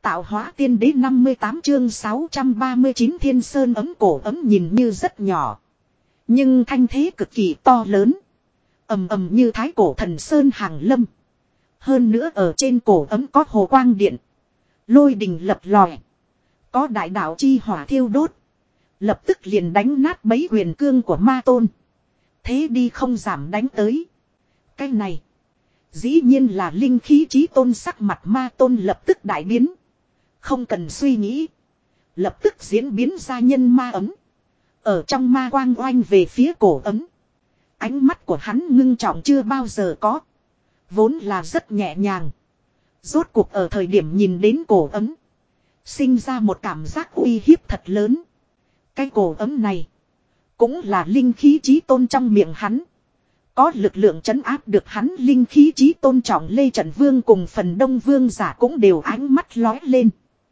tạo hóa tiên đế 58 chương 639 thiên sơn ấm cổ ấm nhìn như rất nhỏ. Nhưng thanh thế cực kỳ to lớn. Ầm ầm như thái cổ thần sơn hàng lâm. Hơn nữa ở trên cổ ấm có hồ quang điện. Lôi đình lập lòe. Có đại đạo chi hỏa thiêu đốt. Lập tức liền đánh nát bấy huyền cương của ma tôn. Thế đi không giảm đánh tới. Cái này. Dĩ nhiên là linh khí chí tôn sắc mặt ma tôn lập tức đại biến. Không cần suy nghĩ. Lập tức diễn biến ra nhân ma ấm. Ở trong ma quang oanh về phía cổ ấm. Ánh mắt của hắn ngưng trọng chưa bao giờ có. Vốn là rất nhẹ nhàng. Rốt cuộc ở thời điểm nhìn đến cổ ấm. Sinh ra một cảm giác uy hiếp thật lớn. Cái cổ ấm này. Cũng là linh khí chí tôn trong miệng hắn. Có lực lượng trấn áp được hắn linh khí chí tôn trọng Lê Trận Vương cùng phần đông vương giả cũng đều ánh mắt lói lên.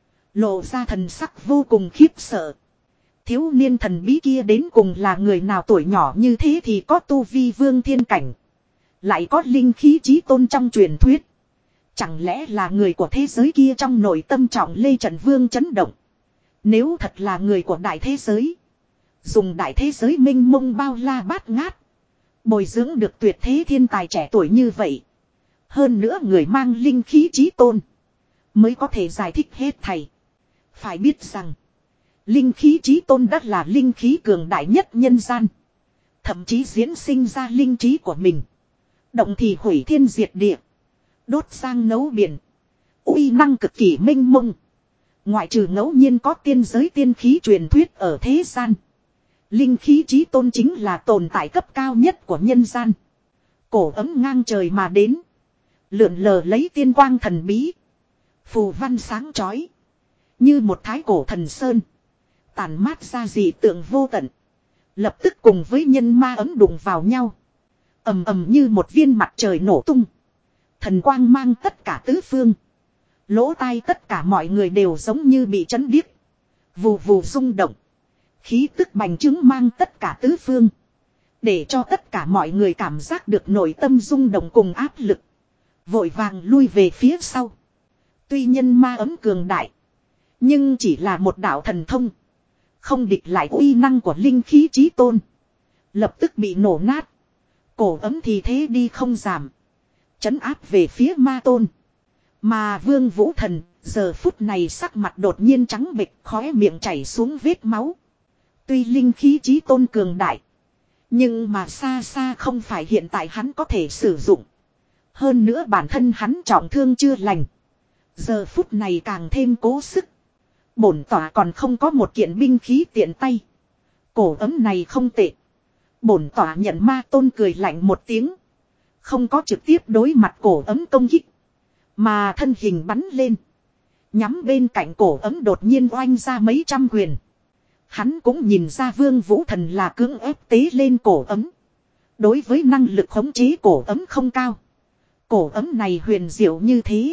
Lộ ra thần sắc vô cùng khiếp sợ. Thiếu niên thần bí kia đến cùng là người nào tuổi nhỏ như thế thì có tu vi vương thiên cảnh. Lại có linh khí chí tôn trong truyền thuyết. Chẳng lẽ là người của thế giới kia trong nội tâm trọng Lê Trận Vương chấn động. Nếu thật là người của đại thế giới. Dùng đại thế giới minh mông bao la bát ngát. Bồi dưỡng được tuyệt thế thiên tài trẻ tuổi như vậy. Hơn nữa người mang linh khí chí tôn. Mới có thể giải thích hết thầy. Phải biết rằng. Linh khí chí tôn đất là linh khí cường đại nhất nhân gian. Thậm chí diễn sinh ra linh trí của mình. Động thì hủy thiên diệt địa. Đốt sang nấu biển. Uy năng cực kỳ minh mông. Ngoại trừ ngẫu nhiên có tiên giới tiên khí truyền thuyết ở thế gian. Linh khí chí tôn chính là tồn tại cấp cao nhất của nhân gian. Cổ ấm ngang trời mà đến. Lượn lờ lấy tiên quang thần bí. Phù văn sáng chói. Như một thái cổ thần sơn. Tàn mát ra dị tượng vô tận. Lập tức cùng với nhân ma ấm đụng vào nhau. Ầm ầm như một viên mặt trời nổ tung. Thần quang mang tất cả tứ phương. Lỗ tai tất cả mọi người đều giống như bị chấn điếc. Vù vù rung động. Khí tức bành trướng mang tất cả tứ phương. Để cho tất cả mọi người cảm giác được nội tâm rung động cùng áp lực. Vội vàng lui về phía sau. Tuy nhân ma ấm cường đại. Nhưng chỉ là một đạo thần thông. Không địch lại uy năng của linh khí chí tôn. Lập tức bị nổ nát. Cổ ấm thì thế đi không giảm. Trấn áp về phía ma tôn. Mà Vương Vũ Thần giờ phút này sắc mặt đột nhiên trắng bệch, khóe miệng chảy xuống vết máu. Tuy linh khí chí tôn cường đại. Nhưng mà xa xa không phải hiện tại hắn có thể sử dụng. Hơn nữa bản thân hắn trọng thương chưa lành. Giờ phút này càng thêm cố sức. Bổn tỏa còn không có một kiện binh khí tiện tay. Cổ ấm này không tệ. Bổn tỏa nhận ma tôn cười lạnh một tiếng. Không có trực tiếp đối mặt cổ ấm công kích. Mà thân hình bắn lên. Nhắm bên cạnh cổ ấm đột nhiên oanh ra mấy trăm quyền. Hắn cũng nhìn ra Vương Vũ Thần là cưỡng ép tế lên cổ ấm. Đối với năng lực khống chế cổ ấm không cao. Cổ ấm này huyền diệu như thế.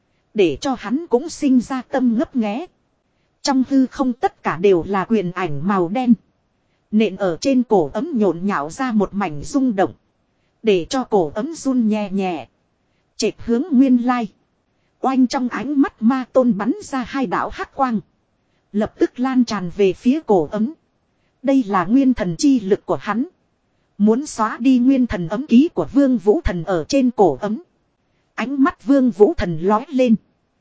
Để cho hắn cũng sinh ra tâm ngấp nghé. Trong hư không tất cả đều là quyền ảnh màu đen. Nện ở trên cổ ấm nhộn nhạo ra một mảnh rung động. Để cho cổ ấm run nhẹ nhẹ. Chệch hướng nguyên lai. Oanh trong ánh mắt ma tôn bắn ra hai đạo hắc quang. Lập tức lan tràn về phía cổ ấm. Đây là nguyên thần chi lực của hắn. Muốn xóa đi nguyên thần ấm ký của Vương Vũ Thần ở trên cổ ấm. Ánh mắt Vương Vũ Thần lói lên.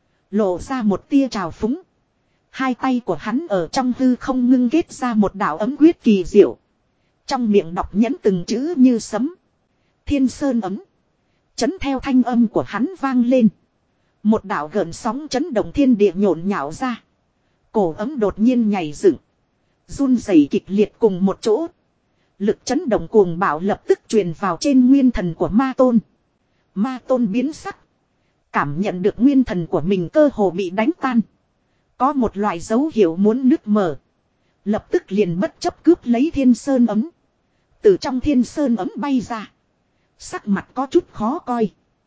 Lộ ra một tia trào phúng. Hai tay của hắn ở trong hư không ngưng kết ra một đạo ấm quyết kỳ diệu. Trong miệng đọc nhẫn từng chữ như sấm. Thiên sơn ấm. Chấn theo thanh âm của hắn vang lên. Một đạo gợn sóng chấn động thiên địa nhộn nhạo ra. Cổ ấm đột nhiên nhảy dựng. Run rẩy kịch liệt cùng một chỗ. Lực chấn động cuồng bạo lập tức truyền vào trên nguyên thần của ma tôn. Ma tôn biến sắc. Cảm nhận được nguyên thần của mình cơ hồ bị đánh tan. Có một loại dấu hiệu muốn nứt mở. Lập tức liền bất chấp cướp lấy thiên sơn ấm. Từ trong thiên sơn ấm bay ra. Sắc mặt có chút khó coi.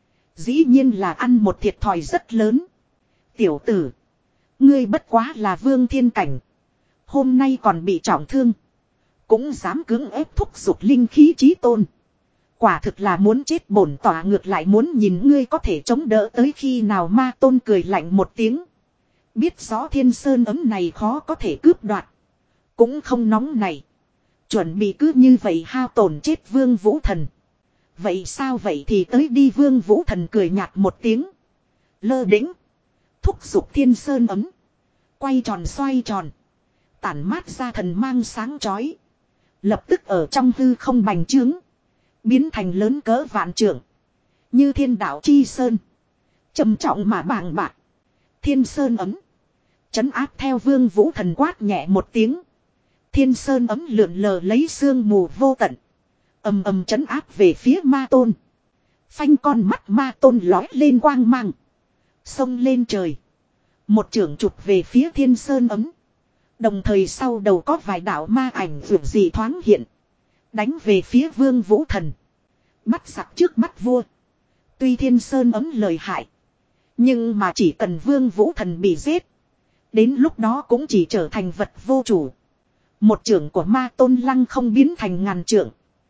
Dĩ nhiên là ăn một thiệt thòi rất lớn. Tiểu tử. Ngươi bất quá là vương thiên cảnh. Hôm nay còn bị trọng thương. Cũng dám cưỡng ép thúc giục linh khí chí tôn. Quả thực là muốn chết, bổn tỏa ngược lại muốn nhìn ngươi có thể chống đỡ tới khi nào. Ma tôn cười lạnh một tiếng. Biết rõ thiên sơn ấm này khó có thể cướp đoạt. Cũng không nóng này. Chuẩn bị cứ như vậy hao tổn chết Vương Vũ Thần. Vậy sao vậy thì tới đi, Vương Vũ Thần cười nhạt một tiếng. Lơ đĩnh. Thúc giục thiên sơn ấm. Quay tròn xoay tròn. Tản mát ra thần mang sáng chói. Lập tức ở trong hư không bành trướng. Biến thành lớn cỡ vạn trượng. Như thiên đạo chi sơn. Trầm trọng mà bàng bạc. Thiên sơn ấm. Trấn áp theo Vương Vũ Thần quát nhẹ một tiếng. Thiên sơn ấm lượn lờ lấy sương mù vô tận. Ầm ầm trấn áp về phía ma tôn. Phanh, con mắt ma tôn lói lên quang mang. Xông lên trời. Một chưởng chụp về phía thiên sơn ấm. Đồng thời sau đầu có vài đạo ma ảnh vượt dị thoáng hiện. Đánh về phía Vương Vũ Thần. Bắt giặc trước bắt vua. Tuy thiên sơn ấm lợi hại. Nhưng mà chỉ cần Vương Vũ Thần bị giết. Đến lúc đó cũng chỉ trở thành vật vô chủ. Một chưởng của ma tôn lăng không biến thành ngàn chưởng.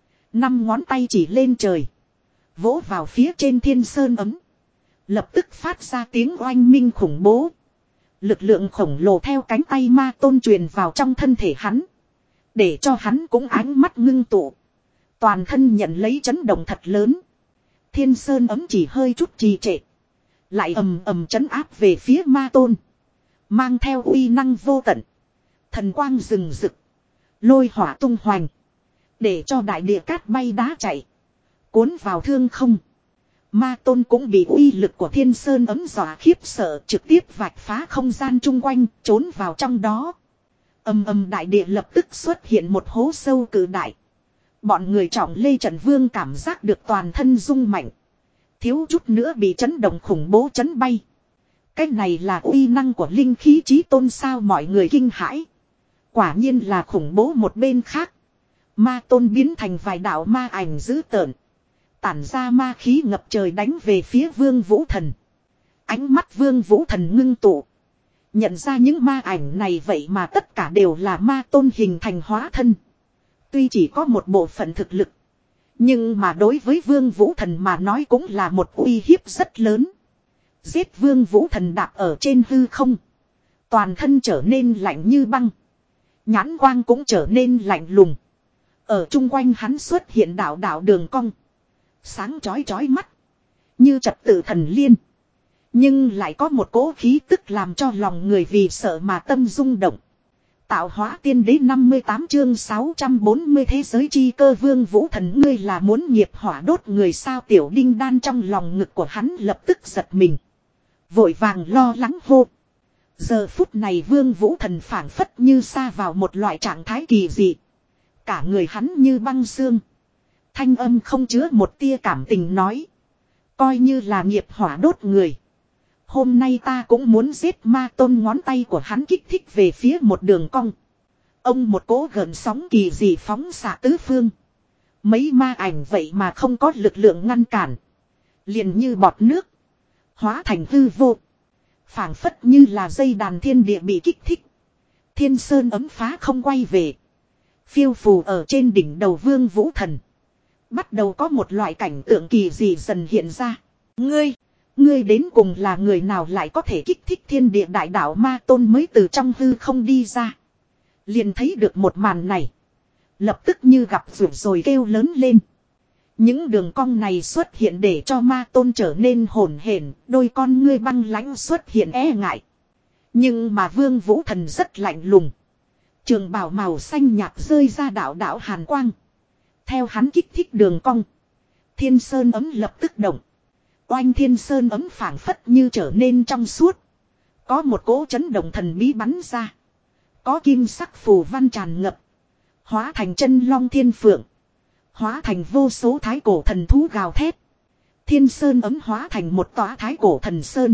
5 ngón tay chỉ lên trời. Vỗ vào phía trên thiên sơn ấm. Lập tức phát ra tiếng oanh minh khủng bố. Lực lượng khổng lồ theo cánh tay ma tôn truyền vào trong thân thể hắn. Để cho hắn cũng ánh mắt ngưng tụ. Toàn thân nhận lấy chấn động thật lớn. Thiên sơn ấm chỉ hơi chút trì trệ. Lại ầm ầm chấn áp về phía ma tôn. Mang theo uy năng vô tận. Thần quang rừng rực. Lôi hỏa tung hoành. Để cho đại địa cát bay đá chạy. Cuốn vào thương không. Ma tôn cũng bị uy lực của thiên sơn ấm dọa khiếp sợ, trực tiếp vạch phá không gian chung quanh, trốn vào trong đó. Ầm ầm đại địa lập tức xuất hiện một hố sâu cự đại. Bọn người trọng lê trận vương cảm giác được toàn thân rung mạnh. Thiếu chút nữa bị chấn động khủng bố chấn bay. Cái này là uy năng của linh khí chí tôn sao, mọi người kinh hãi. Quả nhiên là khủng bố. Một bên khác, ma tôn biến thành vài đạo ma ảnh dữ tợn. Tản ra ma khí ngập trời đánh về phía Vương Vũ Thần. Ánh mắt Vương Vũ Thần ngưng tụ. Nhận ra những ma ảnh này vậy mà tất cả đều là ma tôn hình thành hóa thân. Tuy chỉ có một bộ phận thực lực. Nhưng mà đối với Vương Vũ Thần mà nói cũng là một uy hiếp rất lớn. Giết Vương Vũ Thần đạp ở trên hư không. Toàn thân trở nên lạnh như băng. Nhãn quang cũng trở nên lạnh lùng. Ở chung quanh hắn xuất hiện đạo đạo đường cong. Sáng chói chói mắt. Như trật tự thần liên. Nhưng lại có một cỗ khí tức làm cho lòng người vì sợ mà tâm rung động. Tạo hóa tiên đế 58 chương 640 thế giới chi cơ. Vương Vũ Thần, ngươi là muốn nghiệp hỏa đốt người sao? Tiểu Đinh Đan trong lòng ngực của hắn lập tức giật mình. Vội vàng lo lắng hô. Giờ phút này Vương Vũ Thần phảng phất như sa vào một loại trạng thái kỳ dị. Cả người hắn như băng xương. Thanh âm không chứa một tia cảm tình nói. Coi như là nghiệp hỏa đốt người. Hôm nay ta cũng muốn giết ma tôn. Ngón tay của hắn kích thích về phía một đường cong. Ông một cỗ gợn sóng kỳ dị phóng xạ tứ phương. Mấy ma ảnh vậy mà không có lực lượng ngăn cản. Liền như bọt nước. Hóa thành hư vô. Phảng phất như là dây đàn thiên địa bị kích thích. Thiên sơn ấm phá không quay về. Phiêu phù ở trên đỉnh đầu Vương Vũ Thần. Bắt đầu có một loại cảnh tượng kỳ dị dần hiện ra. Ngươi đến cùng là người nào lại có thể kích thích thiên địa đại đạo? Ma tôn mới từ trong hư không đi ra. Liền thấy được một màn này. Lập tức như gặp rủi rồi kêu lớn lên. Những đường cong này xuất hiện để cho ma tôn trở nên hổn hển, đôi con ngươi băng lãnh xuất hiện e ngại. Nhưng mà Vương Vũ Thần rất lạnh lùng. Trường bào màu xanh nhạt rơi ra đạo đạo hàn quang. Theo hắn kích thích đường cong. Thiên sơn ấm lập tức động. Oanh, thiên sơn ấm phảng phất như trở nên trong suốt. Có một cỗ chấn động thần bí bắn ra. Có kim sắc phù văn tràn ngập. Hóa thành chân long thiên phượng. Hóa thành vô số thái cổ thần thú gào thét. Thiên sơn ấm hóa thành một tòa thái cổ thần sơn.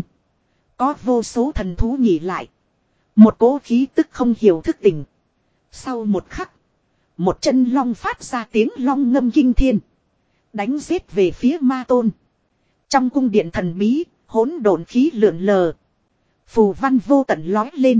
Có vô số thần thú nghỉ lại. Một cỗ khí tức không hiểu thức tỉnh. Sau một khắc. Một chân long phát ra tiếng long ngâm kinh thiên. Đánh giết về phía ma tôn. Trong cung điện thần bí, hỗn độn khí lượn lờ. Phù văn vô tận lói lên.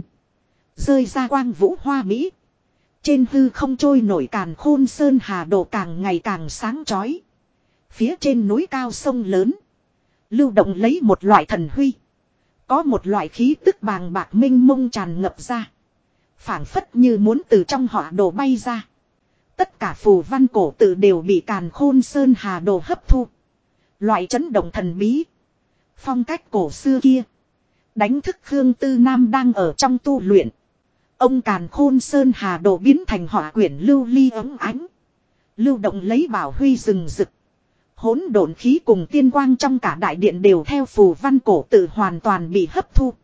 Rơi ra quang vũ hoa mỹ. Trên hư không trôi nổi càn khôn sơn hà đồ càng ngày càng sáng chói. Phía trên núi cao sông lớn. Lưu động lấy một loại thần huy. Có một loại khí tức bàng bạc minh mông tràn ngập ra. Phảng phất như muốn từ trong họa đồ bay ra. Tất cả phù văn cổ tự đều bị Càn Khôn Sơn Hà Đồ hấp thu. Loại chấn động thần bí. Phong cách cổ xưa kia. Đánh thức Khương Tư Nam đang ở trong tu luyện. Ông Càn Khôn Sơn Hà Đồ biến thành họa quyển lưu ly ấm ánh. Lưu động lấy bảo huy rừng rực. Hỗn độn khí cùng tiên quang trong cả đại điện đều theo phù văn cổ tự hoàn toàn bị hấp thu.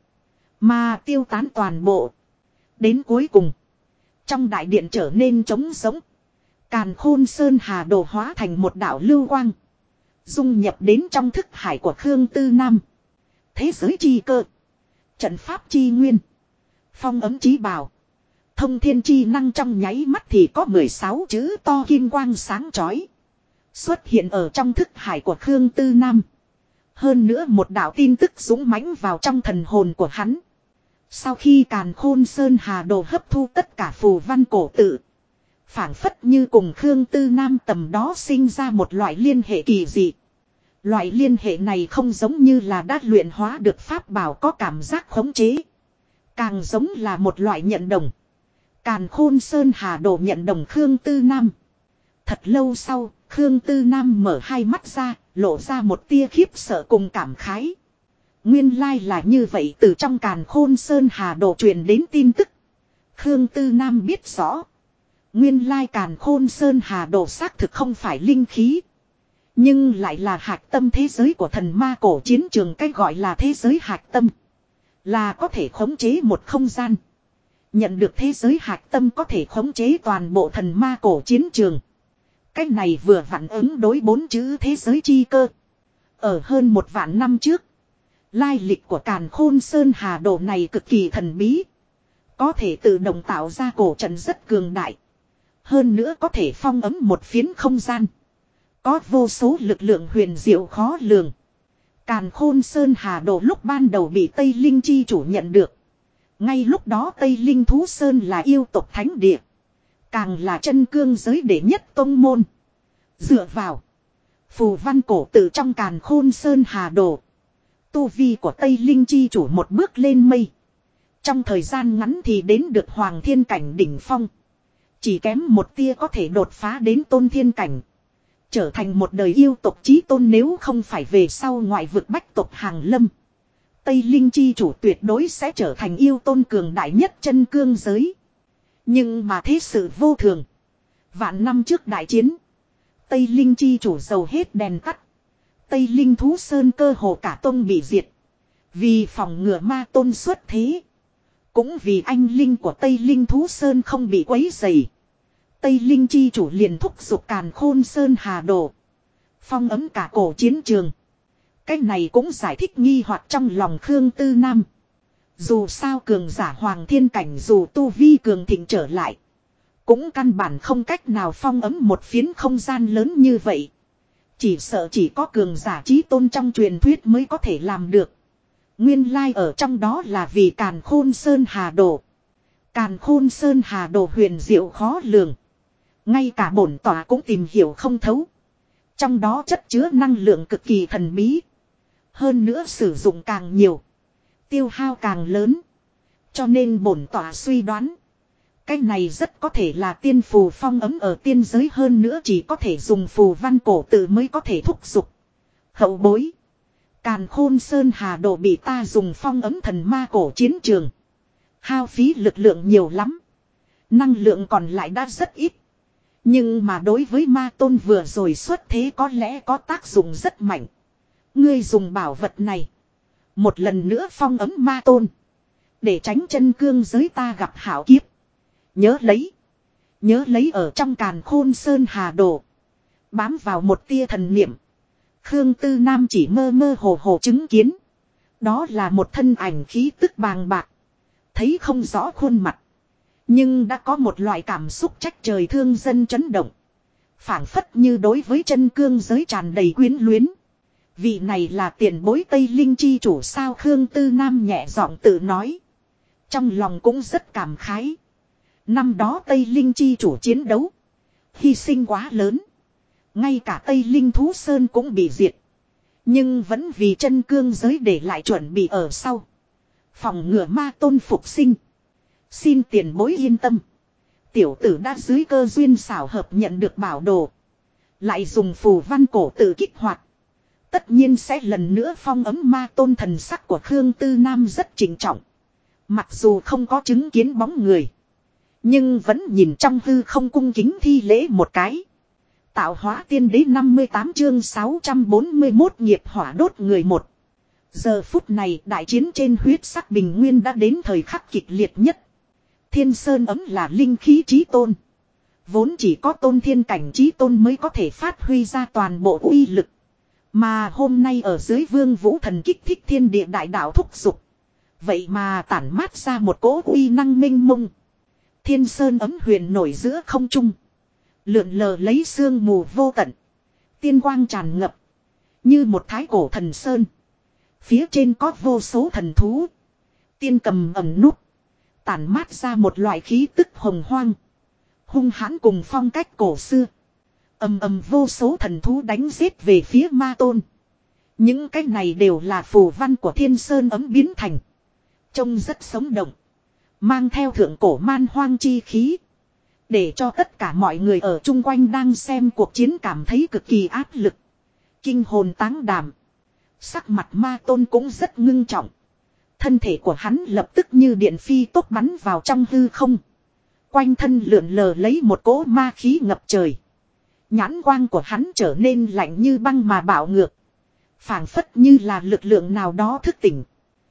Mà tiêu tán toàn bộ. Đến cuối cùng. Trong đại điện trở nên trống rỗng. Càn Khôn Sơn Hà Đồ hóa thành một đạo lưu quang. Dung nhập đến trong thức hải của Khương Tư Nam. Thế giới chi cơ. Trận pháp chi nguyên. Phong ấm chí bảo. Thông thiên chi năng trong nháy mắt thì có 16 chữ to kim quang sáng chói. Xuất hiện ở trong thức hải của Khương Tư Nam. Hơn nữa một đạo tin tức dũng mãnh vào trong thần hồn của hắn. Sau khi Càn Khôn Sơn Hà Đồ hấp thu tất cả phù văn cổ tự. Phảng phất như cùng Khương Tư Nam tầm đó sinh ra một loại liên hệ kỳ dị. Loại liên hệ này không giống như là đã luyện hóa được pháp bảo có cảm giác khống chế. Càng giống là một loại nhận đồng. Càn Khôn Sơn Hà Đồ nhận đồng Khương Tư Nam. Thật lâu sau, Khương Tư Nam mở hai mắt ra, lộ ra một tia khiếp sợ cùng cảm khái. Nguyên lai là như vậy, từ trong Càn Khôn Sơn Hà Đồ truyền đến tin tức. Khương Tư Nam biết rõ. Nguyên lai Càn Khôn Sơn Hà Đồ xác thực không phải linh khí. Nhưng lại là hạch tâm thế giới của thần ma cổ chiến trường, cách gọi là thế giới hạch tâm. Là có thể khống chế một không gian. Nhận được thế giới hạch tâm có thể khống chế toàn bộ thần ma cổ chiến trường. Cách này vừa vặn ứng đối 4 chữ thế giới chi cơ. Ở hơn 1 vạn năm trước. Lai lịch của Càn Khôn Sơn Hà Đồ này cực kỳ thần bí. Có thể tự động tạo ra cổ trận rất cường đại. Hơn nữa có thể phong ấm một phiến không gian. Có vô số lực lượng huyền diệu khó lường. Càn Khôn Sơn Hà Đồ lúc ban đầu bị Tây Linh Chi chủ nhận được. Ngay lúc đó Tây Linh Thú Sơn là yêu tộc thánh địa. Càng là chân cương giới đệ nhất tông môn. Dựa vào phù văn cổ tự trong Càn Khôn Sơn Hà Đồ. Tu vi của Tây Linh Chi chủ một bước lên mây. Trong thời gian ngắn thì đến được Hoàng Thiên Cảnh đỉnh phong. Chỉ kém một tia có thể đột phá đến Tôn Thiên Cảnh. Trở thành một đời yêu tộc chí tôn, nếu không phải về sau ngoại vực bách tộc hàng lâm. Tây Linh Chi chủ tuyệt đối sẽ trở thành yêu tôn cường đại nhất chân cương giới. Nhưng mà thế sự vô thường. Vạn năm trước đại chiến. Tây Linh Chi chủ dầu hết đèn tắt. Tây Linh Thú Sơn cơ hồ cả tôn bị diệt. Vì phòng ngừa ma tôn xuất thế. Cũng vì anh linh của Tây Linh Thú Sơn không bị quấy rầy. Tây Linh Chi chủ liền thúc giục Càn Khôn Sơn Hà Đồ. Phong ấm cả cổ chiến trường. Cách này cũng giải thích nghi hoặc trong lòng Khương Tư Nam. Dù sao cường giả Hoàng Thiên Cảnh dù tu vi cường thịnh trở lại. Cũng căn bản không cách nào phong ấm một phiến không gian lớn như vậy. Chỉ sợ chỉ có cường giả chí tôn trong truyền thuyết mới có thể làm được. Nguyên lai ở trong đó là vì Càn Khôn Sơn Hà Đồ. Càn Khôn Sơn Hà Đồ huyền diệu khó lường. Ngay cả bổn tỏa cũng tìm hiểu không thấu. Trong đó chất chứa năng lượng cực kỳ thần bí. Hơn nữa sử dụng càng nhiều. Tiêu hao càng lớn. Cho nên bổn tỏa suy đoán. Cái này rất có thể là tiên phù phong ấm ở tiên giới, hơn nữa chỉ có thể dùng phù văn cổ tự mới có thể thúc giục. Hậu bối. Càn Khôn Sơn Hà Đồ bị ta dùng phong ấm thần ma cổ chiến trường. Hao phí lực lượng nhiều lắm. Năng lượng còn lại đã rất ít. Nhưng mà đối với ma tôn vừa rồi xuất thế có lẽ có tác dụng rất mạnh. Ngươi dùng bảo vật này. Một lần nữa phong ấm ma tôn. Để tránh chân cương giới ta gặp hảo kiếp. Nhớ lấy. Nhớ lấy ở trong Càn Khôn Sơn Hà Đồ. Bám vào một tia thần niệm. Khương Tư Nam chỉ mơ mơ hồ hồ chứng kiến. Đó là một thân ảnh khí tức bàng bạc. Thấy không rõ khuôn mặt. Nhưng đã có một loại cảm xúc trách trời thương dân chấn động. Phảng phất như đối với chân cương giới tràn đầy quyến luyến. Vị này là tiền bối Tây Linh Chi chủ sao, Khương Tư Nam nhẹ giọng tự nói. Trong lòng cũng rất cảm khái. Năm đó Tây Linh Chi chủ chiến đấu. Hy sinh quá lớn. Ngay cả Tây Linh Thú Sơn cũng bị diệt. Nhưng vẫn vì chân cương giới để lại chuẩn bị ở sau. Phòng ngừa ma tôn phục sinh. Xin tiền bối yên tâm. Tiểu tử đã dưới cơ duyên xảo hợp nhận được bảo đồ. Lại dùng phù văn cổ tự kích hoạt. Tất nhiên sẽ lần nữa phong ấm ma tôn. Thần sắc của Khương Tư Nam rất trịnh trọng. Mặc dù không có chứng kiến bóng người. Nhưng vẫn nhìn trong hư không cung kính thi lễ một cái. Tạo hóa tiên đế 58 chương 641 nghiệp hỏa đốt người một. Giờ phút này đại chiến trên huyết sắc bình nguyên đã đến thời khắc kịch liệt nhất. Thiên Sơn ấm là linh khí chí tôn. Vốn chỉ có tôn thiên cảnh chí tôn mới có thể phát huy ra toàn bộ uy lực. Mà hôm nay ở dưới Vương Vũ Thần kích thích thiên địa đại đạo thúc dục. Vậy mà tản mát ra một cỗ uy năng minh mông. Thiên Sơn ấm huyền nổi giữa không trung. Lượn lờ lấy sương mù vô tận. Tiên quang tràn ngập. Như một thái cổ thần sơn. Phía trên có vô số thần thú. Tiên cầm ẩn núp. Tản mát ra một loại khí tức hồng hoang. Hung hãn cùng phong cách cổ xưa. Ầm ầm vô số thần thú đánh giết về phía ma tôn. Những cái này đều là phù văn của Thiên Sơn ấm biến thành. Trông rất sống động. Mang theo thượng cổ man hoang chi khí. Để cho tất cả mọi người ở chung quanh đang xem cuộc chiến cảm thấy cực kỳ áp lực. Kinh hồn táng đảm. Sắc mặt ma tôn cũng rất ngưng trọng. Thân thể của hắn lập tức như điện phi tốc bắn vào trong hư không. Quanh thân lượn lờ lấy một cỗ ma khí ngập trời. Nhãn quang của hắn trở nên lạnh như băng mà bạo ngược. Phảng phất như là lực lượng nào đó thức tỉnh.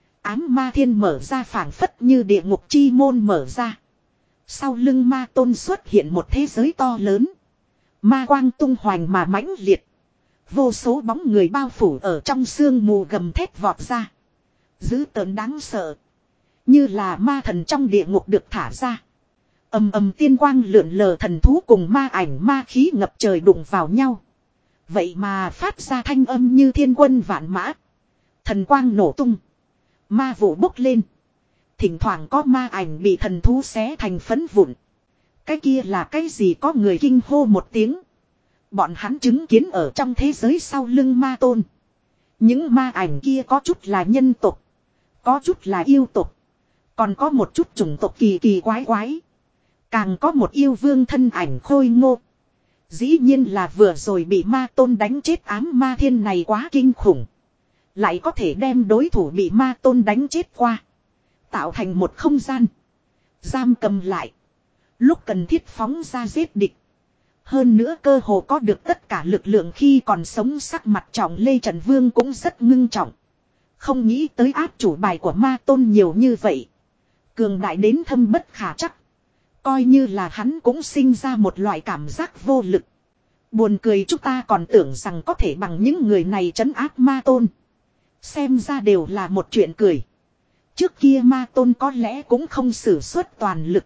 Ám ma thiên mở ra phảng phất như địa ngục chi môn mở ra. Sau lưng ma tôn xuất hiện một thế giới to lớn. Ma quang tung hoành mà mãnh liệt. Vô số bóng người bao phủ ở trong sương mù gầm thét vọt ra. Dữ tợn đáng sợ. Như là ma thần trong địa ngục được thả ra. Ầm ầm tiên quang lượn lờ thần thú cùng ma ảnh ma khí ngập trời đụng vào nhau. Vậy mà phát ra thanh âm như thiên quân vạn mã. Thần quang nổ tung. Ma vụ bốc lên. Thỉnh thoảng có ma ảnh bị thần thú xé thành phấn vụn. Cái kia là cái gì có người kinh hô một tiếng. Bọn hắn chứng kiến ở trong thế giới sau lưng ma tôn. Những ma ảnh kia có chút là nhân tộc. Có chút là yêu tộc. Còn có một chút chủng tộc kỳ kỳ quái quái. Càng có một yêu vương thân ảnh khôi ngô. Dĩ nhiên là vừa rồi bị ma tôn đánh chết ám ma thiên này quá kinh khủng. Lại có thể đem đối thủ bị ma tôn đánh chết qua. Tạo thành một không gian. Giam cầm lại. Lúc cần thiết phóng ra giết địch. Hơn nữa cơ hồ có được tất cả lực lượng khi còn sống. Sắc mặt trọng Lê Trần Vương cũng rất ngưng trọng. Không nghĩ tới áp chủ bài của ma tôn nhiều như vậy. Cường đại đến thâm bất khả chắc. Coi như là hắn cũng sinh ra một loại cảm giác vô lực. Buồn cười chúng ta còn tưởng rằng có thể bằng những người này trấn áp ma tôn. Xem ra đều là một chuyện cười. Trước kia ma tôn có lẽ cũng không sử xuất toàn lực.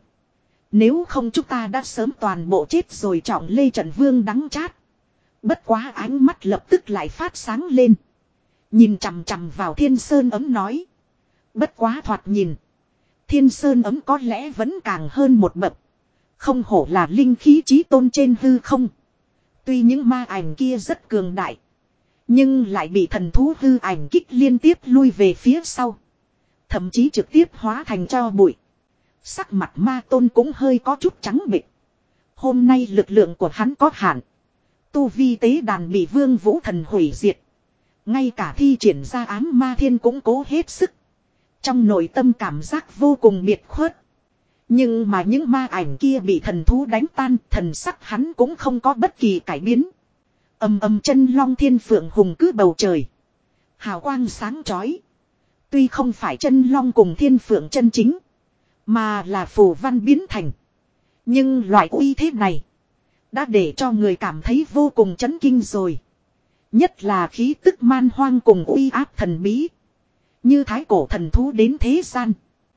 Nếu không chúng ta đã sớm toàn bộ chết rồi. Trọng Lê Trần Vương đắng chát. Bất quá ánh mắt lập tức lại phát sáng lên. Nhìn chằm chằm vào Thiên Sơn ấm nói. Bất quá thoạt nhìn. Thiên Sơn ấm có lẽ vẫn càng hơn một bậc. Không hổ là linh khí chí tôn trên hư không. Tuy những ma ảnh kia rất cường đại. Nhưng lại bị thần thú hư ảnh kích liên tiếp lui về phía sau. Thậm chí trực tiếp hóa thành tro bụi. Sắc mặt ma tôn cũng hơi có chút trắng bệch. Hôm nay lực lượng của hắn có hạn. Tu vi tế đàn bị Vương Vũ Thần hủy diệt. Ngay cả thi triển ra ám ma thiên cũng cố hết sức. Trong nội tâm cảm giác vô cùng biệt khuất. Nhưng mà những ma ảnh kia bị thần thú đánh tan. Thần sắc hắn cũng không có bất kỳ cải biến. Ầm ầm chân long thiên phượng hùng cứ bầu trời. Hào quang sáng chói. Tuy không phải chân long cùng thiên phượng chân chính. Mà là phù văn biến thành. Nhưng loại uy thế này. Đã để cho người cảm thấy vô cùng chấn kinh rồi. Nhất là khí tức man hoang cùng uy áp thần bí. Như thái cổ thần thú đến thế gian.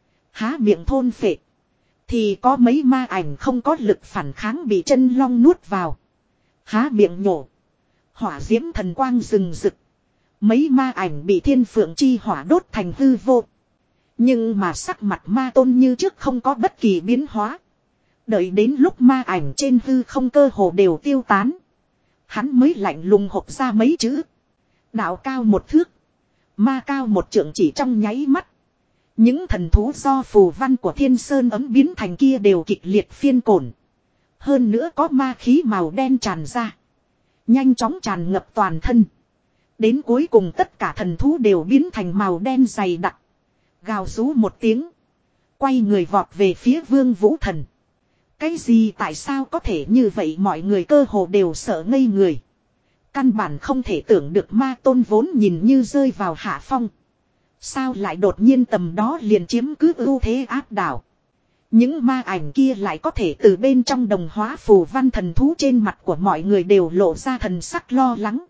Há miệng thôn phệ. Thì có mấy ma ảnh không có lực phản kháng bị chân long nuốt vào. Há miệng nhổ. Hỏa diễm thần quang rừng rực. Mấy ma ảnh bị thiên phượng chi hỏa đốt thành hư vô. Nhưng mà sắc mặt ma tôn như trước không có bất kỳ biến hóa. Đợi đến lúc ma ảnh trên hư không cơ hồ đều tiêu tán. Hắn mới lạnh lùng hộc ra mấy chữ. Đạo cao một thước. Ma cao một trượng chỉ trong nháy mắt. Những thần thú do phù văn của thiên sơn ấm biến thành kia đều kịch liệt phiên cổn. Hơn nữa có ma khí màu đen tràn ra. Nhanh chóng tràn ngập toàn thân. Đến cuối cùng tất cả thần thú đều biến thành màu đen dày đặc. Gào rú một tiếng. Quay người vọt về phía Vương Vũ Thần. Cái gì tại sao có thể như vậy, mọi người cơ hồ đều sợ ngây người. Căn bản không thể tưởng được ma tôn vốn nhìn như rơi vào hạ phong. Sao lại đột nhiên tầm đó liền chiếm cứ ưu thế áp đảo. Những ma ảnh kia lại có thể từ bên trong đồng hóa phù văn thần thú, trên mặt của mọi người đều lộ ra thần sắc lo lắng.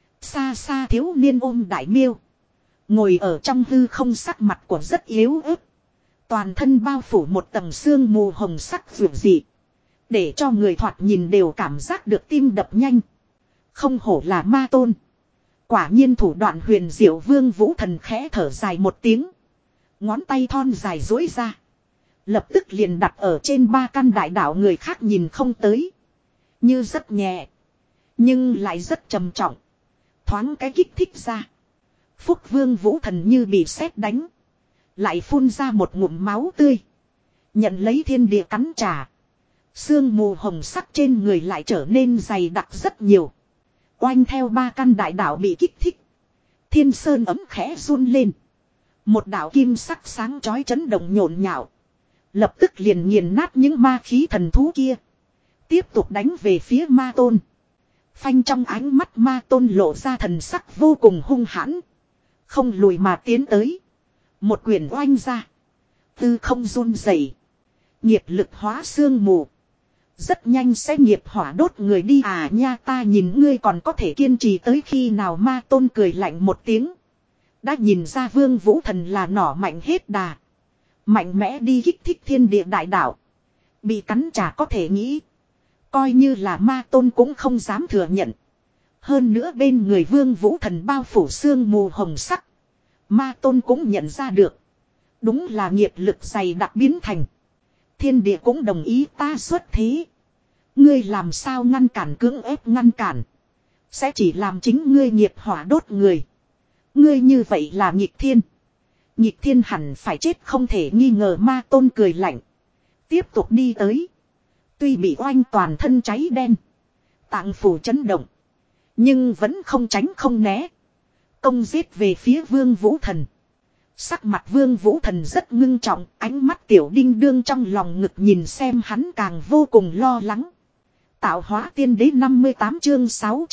Xa xa thiếu niên ôm đại miêu. Ngồi ở trong hư không, sắc mặt của rất yếu ớt. Toàn thân bao phủ một tầng sương mù hồng sắc dịu dị. Để cho người thoạt nhìn đều cảm giác được tim đập nhanh. Không hổ là ma tôn. Quả nhiên thủ đoạn huyền diệu. Vương Vũ Thần khẽ thở dài một tiếng. Ngón tay thon dài duỗi ra. Lập tức liền đặt ở trên ba căn đại đảo, người khác nhìn không tới. Như rất nhẹ. Nhưng lại rất trầm trọng. Thoáng cái kích thích ra. Phúc Vương Vũ Thần như bị sét đánh. Lại phun ra một ngụm máu tươi. Nhận lấy thiên địa cắn trả. Sương mù hồng sắc trên người lại trở nên dày đặc rất nhiều. Oanh theo ba căn đại đảo bị kích thích. Thiên sơn ấm khẽ run lên. Một đạo kim sắc sáng chói chấn động nhộn nhạo. Lập tức liền nghiền nát những ma khí thần thú kia. Tiếp tục đánh về phía ma tôn. Phanh, trong ánh mắt ma tôn lộ ra thần sắc vô cùng hung hãn. Không lùi mà tiến tới. Một quyền oanh ra. Tư không run rẩy. Nghiệp lực hóa sương mù. Rất nhanh sẽ nghiệp hỏa đốt người đi à nha, ta nhìn ngươi còn có thể kiên trì tới khi nào. Ma tôn cười lạnh một tiếng. Đã nhìn ra Vương Vũ Thần là nỏ mạnh hết đà. Mạnh mẽ đi kích thích thiên địa đại đạo. Bị cắn chả có thể nghĩ. Coi như là ma tôn cũng không dám thừa nhận. Hơn nữa bên người Vương Vũ Thần bao phủ sương mù hồng sắc. Ma tôn cũng nhận ra được. Đúng là nghiệp lực dày đặc biến thành. Thiên địa cũng đồng ý ta xuất thế. Ngươi làm sao ngăn cản, cưỡng ép ngăn cản. Sẽ chỉ làm chính ngươi nghiệp hỏa đốt người. Ngươi như vậy là nghịch thiên. Nghịch thiên hẳn phải chết không thể nghi ngờ. Ma tôn cười lạnh. Tiếp tục đi tới. Tuy bị oanh toàn thân cháy đen. Tạng phủ chấn động. Nhưng vẫn không tránh không né. Công giết về phía Vương Vũ Thần. Sắc mặt Vương Vũ Thần rất ngưng trọng. Ánh mắt tiểu đinh đương trong lòng ngực nhìn xem hắn càng vô cùng lo lắng. Tạo hóa tiên đế 58 chương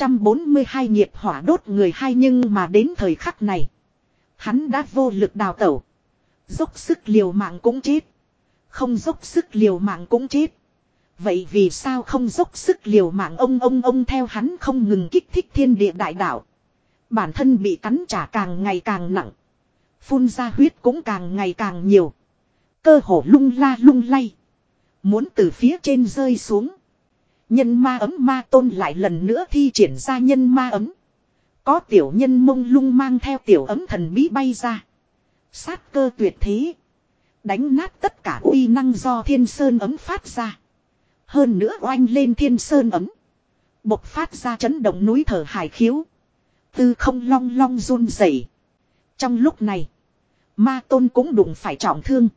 642 nghiệp hỏa đốt người hai. Nhưng mà đến thời khắc này. Hắn đã vô lực đào tẩu. Dốc sức liều mạng cũng chết. Không dốc sức liều mạng cũng chết. Vậy vì sao không dốc sức liều mạng? Ông theo hắn không ngừng kích thích thiên địa đại đạo. Bản thân bị cắn trả càng ngày càng nặng. Phun ra huyết cũng càng ngày càng nhiều. Cơ hồ lung la lung lay. Muốn từ phía trên rơi xuống. Nhân ma ấm ma tôn lại lần nữa thi triển ra nhân ma ấm. Có tiểu nhân mông lung mang theo tiểu ấm thần bí bay ra. Sát cơ tuyệt thế. Đánh nát tất cả uy năng do thiên sơn ấm phát ra. Hơn nữa oanh lên thiên sơn ấm. Bộc phát ra chấn động núi thở hải khiếu. Tư không long long run rẩy. Trong lúc này. Ma tôn cũng đụng phải trọng thương.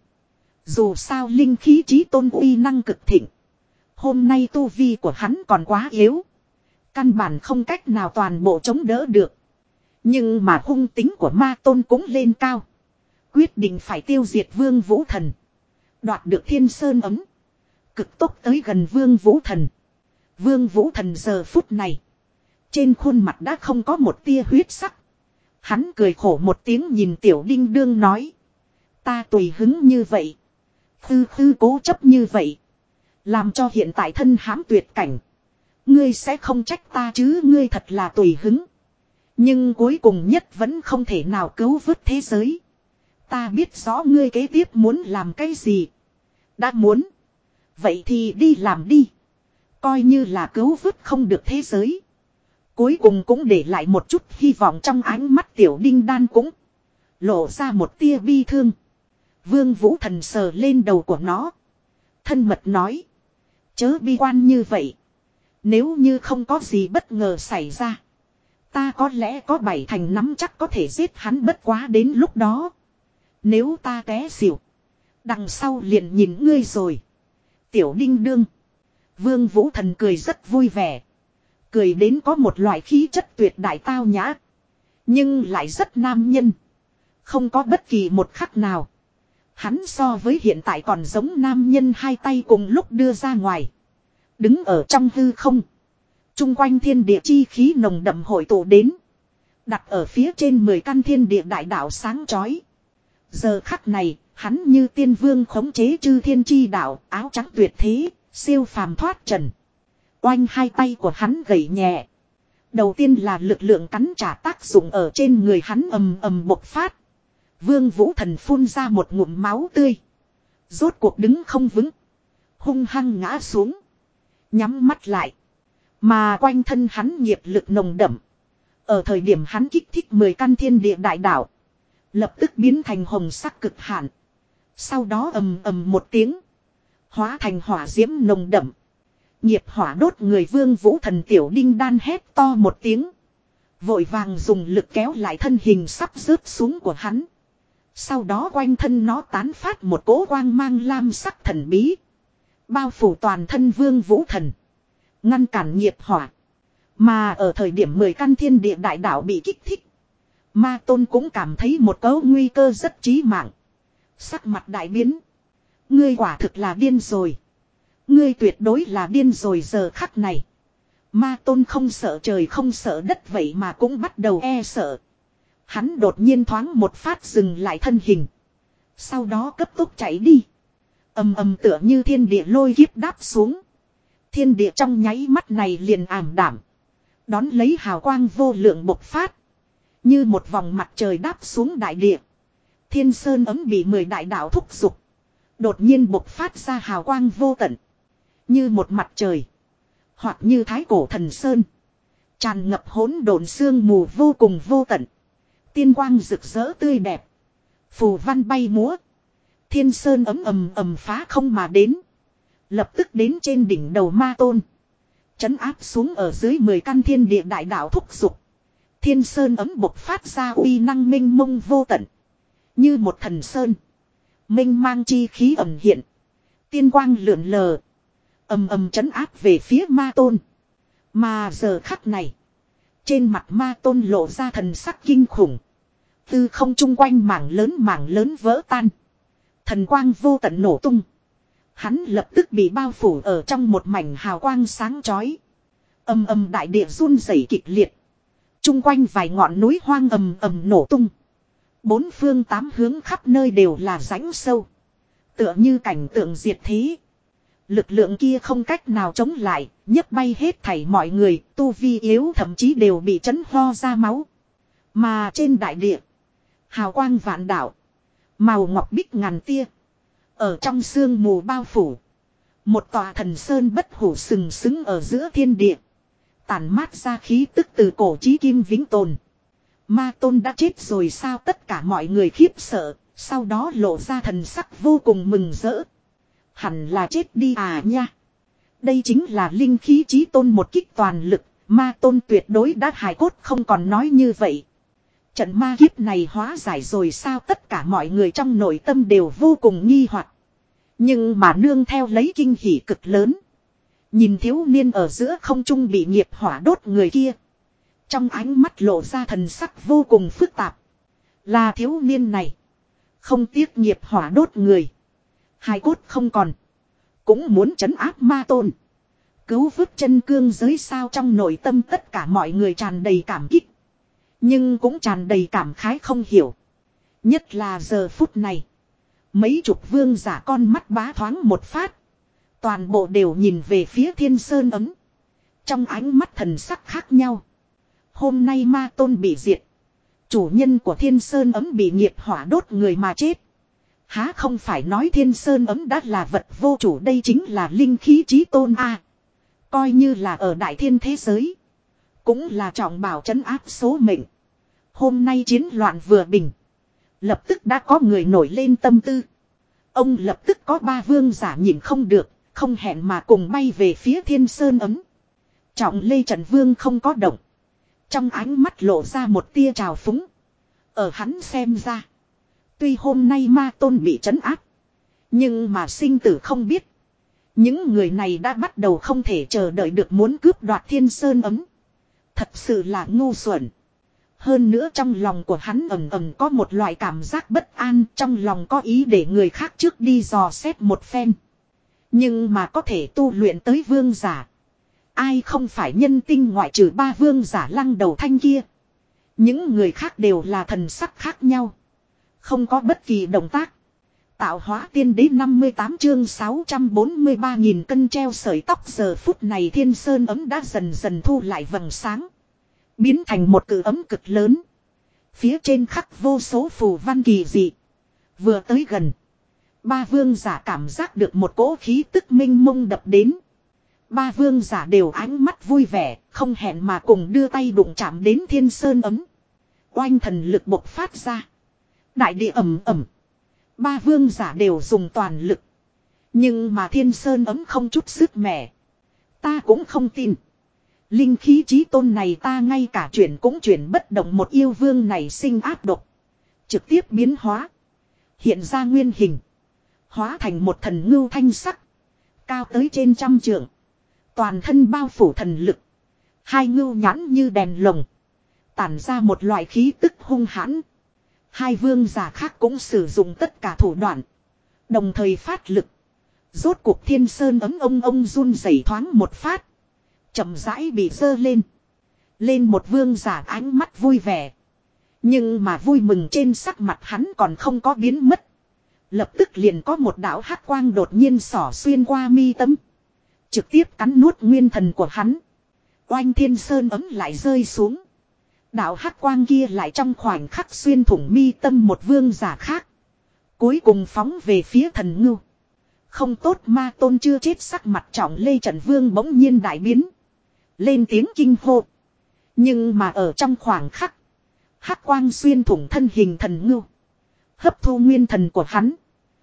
Dù sao linh khí chí tôn uy năng cực thịnh. Hôm nay tu vi của hắn còn quá yếu. Căn bản không cách nào toàn bộ chống đỡ được. Nhưng mà hung tính của ma tôn cũng lên cao. Quyết định phải tiêu diệt Vương Vũ Thần. Đoạt được thiên sơn ấm. Cực tốc tới gần Vương Vũ Thần. Vương Vũ Thần giờ phút này. Trên khuôn mặt đã không có một tia huyết sắc. Hắn cười khổ một tiếng nhìn tiểu đinh đương nói. Ta tùy hứng như vậy. Khư cố chấp như vậy. Làm cho hiện tại thân hãm tuyệt cảnh. Ngươi sẽ không trách ta chứ, ngươi thật là tùy hứng. Nhưng cuối cùng nhất vẫn không thể nào cứu vớt thế giới. Ta biết rõ ngươi kế tiếp muốn làm cái gì. Đã muốn. Vậy thì đi làm đi. Coi như là cứu vớt không được thế giới. Cuối cùng cũng để lại một chút hy vọng trong ánh mắt tiểu đinh đan cũng. Lộ ra một tia bi thương. Vương Vũ Thần sờ lên đầu của nó. Thân mật nói. Chớ bi quan như vậy. Nếu như không có gì bất ngờ xảy ra. Ta có lẽ có 7 thành nắm chắc có thể giết hắn, bất quá đến lúc đó. Nếu ta té xỉu. Đằng sau liền nhìn ngươi rồi. Tiểu đinh đương. Vương Vũ Thần cười rất vui vẻ. Cười đến có một loại khí chất tuyệt đại tao nhã. Nhưng lại rất nam nhân. Không có bất kỳ một khắc nào. Hắn so với hiện tại còn giống nam nhân, hai tay cùng lúc đưa ra ngoài. Đứng ở trong hư không. Trung quanh thiên địa chi khí nồng đậm hội tụ đến. Đặt ở phía trên 10 căn thiên địa đại đạo sáng chói. Giờ khắc này, hắn như tiên vương khống chế chư thiên chi đạo, áo trắng tuyệt thế, siêu phàm thoát trần. Oanh, hai tay của hắn gảy nhẹ. Đầu tiên là lực lượng cắn trả tác dụng ở trên người hắn ầm ầm bộc phát. Vương Vũ Thần phun ra một ngụm máu tươi. Rốt cuộc đứng không vững. Hung hăng ngã xuống. Nhắm mắt lại. Mà quanh thân hắn nghiệp lực nồng đậm. Ở thời điểm hắn kích thích 10 căn thiên địa đại đạo. Lập tức biến thành hồng sắc cực hạn. Sau đó ầm ầm một tiếng. Hóa thành hỏa diễm nồng đậm. Nghiệp hỏa đốt người. Vương Vũ Thần tiểu đinh đan hét to một tiếng. Vội vàng dùng lực kéo lại thân hình sắp rớt xuống của hắn. Sau đó quanh thân nó tán phát một cỗ quang mang lam sắc thần bí. Bao phủ toàn thân Vương Vũ Thần. Ngăn cản nghiệp hỏa. Mà ở thời điểm 10 căn thiên địa đại đạo bị kích thích. Ma Tôn cũng cảm thấy một cấu nguy cơ rất chí mạng. Sắc mặt đại biến. Ngươi quả thực là điên rồi. Ngươi tuyệt đối là điên rồi. Giờ khắc này. Ma Tôn không sợ trời không sợ đất vậy mà cũng bắt đầu e sợ. Hắn đột nhiên thoáng một phát dừng lại thân hình. Sau đó cấp tốc chạy đi. Ầm ầm tựa như thiên địa lôi kiếp đáp xuống. Thiên địa trong nháy mắt này liền ảm đạm. Đón lấy hào quang vô lượng bộc phát. Như một vòng mặt trời đáp xuống đại địa. Thiên sơn ấm bị 10 đại đạo thúc giục. Đột nhiên bộc phát ra hào quang vô tận. Như một mặt trời. Hoặc như thái cổ thần sơn. Tràn ngập hỗn độn sương mù vô cùng vô tận. Tiên quang rực rỡ tươi đẹp. Phù văn bay múa. Thiên sơn ấm ầm ầm phá không mà đến. Lập tức đến trên đỉnh đầu Ma Tôn. Trấn áp xuống ở dưới 10 căn thiên địa đại đạo thúc giục. Thiên sơn ấm bộc phát ra uy năng minh mông vô tận. Như một thần sơn. Minh mang chi khí ẩn hiện. Tiên quang lượn lờ. Ầm ầm trấn áp về phía Ma Tôn. Mà giờ khắc này. Trên mặt Ma Tôn lộ ra thần sắc kinh khủng. Tư không chung quanh mảng lớn vỡ tan. Thần quang vô tận nổ tung. Hắn lập tức bị bao phủ ở trong một mảnh hào quang sáng chói. Ầm ầm đại địa run rẩy kịch liệt. Chung quanh vài ngọn núi hoang ầm ầm nổ tung. Bốn phương tám hướng khắp nơi đều là rãnh sâu. Tựa như cảnh tượng diệt thế. Lực lượng kia không cách nào chống lại, nhấc bay hết thảy mọi người, tu vi yếu thậm chí đều bị chấn ho ra máu. Mà trên đại địa, hào quang vạn đạo, màu ngọc bích ngàn tia. Ở trong sương mù bao phủ, một tòa thần sơn bất hủ sừng sững ở giữa thiên địa. Tản mát ra khí tức từ cổ chí kim vĩnh tồn. Ma Tôn đã chết rồi sao? Tất cả mọi người khiếp sợ, sau đó lộ ra thần sắc vô cùng mừng rỡ. Hẳn là chết đi à nha. Đây chính là linh khí chí tôn một kích toàn lực. Ma Tôn tuyệt đối đã hài cốt không còn nói như vậy. Trận ma kiếp này hóa giải rồi sao? Tất cả mọi người trong nội tâm đều vô cùng nghi hoặc. Nhưng mà nương theo lấy kinh hỉ cực lớn. Nhìn thiếu niên ở giữa không trung bị nghiệp hỏa đốt người kia. Trong ánh mắt lộ ra thần sắc vô cùng phức tạp. Là thiếu niên này. Không tiếc nghiệp hỏa đốt người. Hài cốt không còn. Cũng muốn trấn áp Ma Tôn. Cứu vớt chân cương giới sao? Trong nội tâm tất cả mọi người tràn đầy cảm kích. Nhưng cũng tràn đầy cảm khái không hiểu. Nhất là giờ phút này. Mấy chục vương giả con mắt bá thoáng một phát. Toàn bộ đều nhìn về phía Thiên Sơn ấm. Trong ánh mắt thần sắc khác nhau. Hôm nay Ma Tôn bị diệt. Chủ nhân của Thiên Sơn ấm bị nghiệp hỏa đốt người mà chết. Há không phải nói Thiên Sơn ấm đã là vật vô chủ, đây chính là linh khí chí tôn a. Coi như là ở đại thiên thế giới. Cũng là trọng bảo trấn áp số mệnh. Hôm nay chiến loạn vừa bình. Lập tức đã có người nổi lên tâm tư. Ông lập tức có 3 vương giả nhìn không được. Không hẹn mà cùng bay về phía Thiên Sơn ấm. Trọng Lê Trần Vương không có động. Trong ánh mắt lộ ra một tia trào phúng. Ở hắn xem ra. Tuy hôm nay ma tôn bị trấn áp. Nhưng mà sinh tử không biết. Những người này đã bắt đầu không thể chờ đợi được muốn cướp đoạt Thiên Sơn ấm. Thật sự là ngu xuẩn. Hơn nữa trong lòng của hắn ầm ầm có một loại cảm giác bất an, trong lòng có ý để người khác trước đi dò xét một phen. Nhưng mà có thể tu luyện tới vương giả. Ai không phải nhân tinh ngoại trừ 3 vương giả Lăng Đầu Thanh kia. Những người khác đều là thần sắc khác nhau. Không có bất kỳ động tác. Tạo hóa tiên đế 58 chương 643.000 cân treo sợi tóc. Giờ phút này Thiên Sơn ấm đã dần dần thu lại vầng sáng. Biến thành một cự ấm cực lớn. Phía trên khắc vô số phù văn kỳ dị. Vừa tới gần. 3 vương giả cảm giác được một cỗ khí tức minh mông đập đến. 3 vương giả đều ánh mắt vui vẻ, không hẹn mà cùng đưa tay đụng chạm đến Thiên Sơn ấm. Oanh thần lực bộc phát ra. Đại địa ầm ầm. 3 vương giả đều dùng toàn lực. Nhưng mà Thiên Sơn ấm không chút sức mẻ. Ta cũng không tin. Linh khí chí tôn này ta ngay cả chuyển cũng chuyển bất động, một yêu vương này sinh áp độc. Trực tiếp biến hóa. Hiện ra nguyên hình. Hóa thành một thần ngưu thanh sắc. Cao tới trên 100 trượng. Toàn thân bao phủ thần lực. 2 ngưu nhãn như đèn lồng. Tản ra một loại khí tức hung hãn. 2 vương giả khác cũng sử dụng tất cả thủ đoạn. Đồng thời phát lực. Rốt cuộc Thiên Sơn ấm ông run rẩy thoáng một phát. Chậm rãi bị dơ lên. Lên một vương giả ánh mắt vui vẻ. Nhưng mà vui mừng trên sắc mặt hắn còn không có biến mất. Lập tức liền có một đạo hắc quang đột nhiên xỏ xuyên qua mi tâm. Trực tiếp cắn nuốt nguyên thần của hắn. Oanh Thiên Sơn ấm lại rơi xuống. Đạo hắc quang kia lại trong khoảnh khắc xuyên thủng mi tâm một vương giả khác. Cuối cùng phóng về phía thần ngưu. Không tốt, ma tôn chưa chết, sắc mặt trọng lê trận vương bỗng nhiên đại biến. Lên tiếng kinh hô. Nhưng mà ở trong khoảng khắc. Hắc quang xuyên thủng thân hình thần ngưu. Hấp thu nguyên thần của hắn.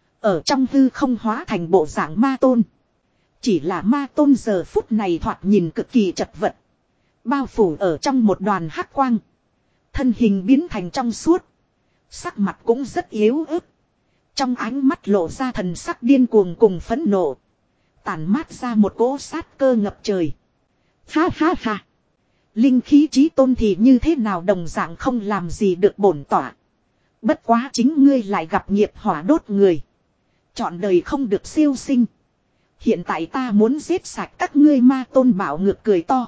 Ở trong hư không hóa thành bộ dạng ma tôn. Chỉ là ma tôn giờ phút này thoạt nhìn cực kỳ chật vật. Bao phủ ở trong một đoàn hắc quang. Thân hình biến thành trong suốt. Sắc mặt cũng rất yếu ớt. Trong ánh mắt lộ ra thần sắc điên cuồng cùng phẫn nộ. Tản mát ra một cỗ sát cơ ngập trời. Ha ha ha. Linh khí chí tôn thì như thế nào đồng dạng không làm gì được bổn tỏa. Bất quá chính ngươi lại gặp nghiệp hỏa đốt người. Chọn đời không được siêu sinh. Hiện tại ta muốn giết sạch các ngươi, ma tôn bảo ngược cười to.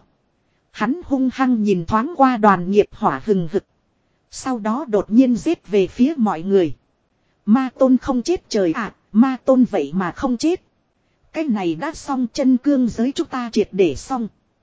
Hắn hung hăng nhìn thoáng qua đoàn nghiệp hỏa hừng hực. Sau đó đột nhiên giết về phía mọi người. Ma tôn không chết trời ạ, ma tôn vậy mà không chết. Cái này đã xong, chân cương giới chúng ta triệt để xong.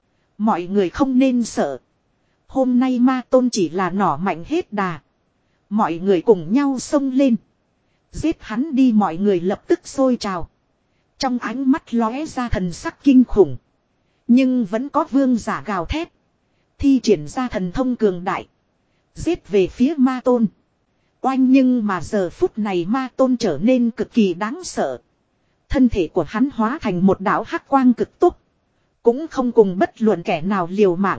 Mọi người không nên sợ. Hôm nay ma tôn chỉ là nỏ mạnh hết đà. Mọi người cùng nhau xông lên. Giết hắn đi, mọi người lập tức sôi trào. Trong ánh mắt lóe ra thần sắc kinh khủng. Nhưng vẫn có vương giả gào thét. Thi triển ra thần thông cường đại. Giết về phía ma tôn. Oanh, nhưng mà giờ phút này ma tôn trở nên cực kỳ đáng sợ. Thân thể của hắn hóa thành một đạo hắc quang cực tốc. Cũng không cùng bất luận kẻ nào liều mạng.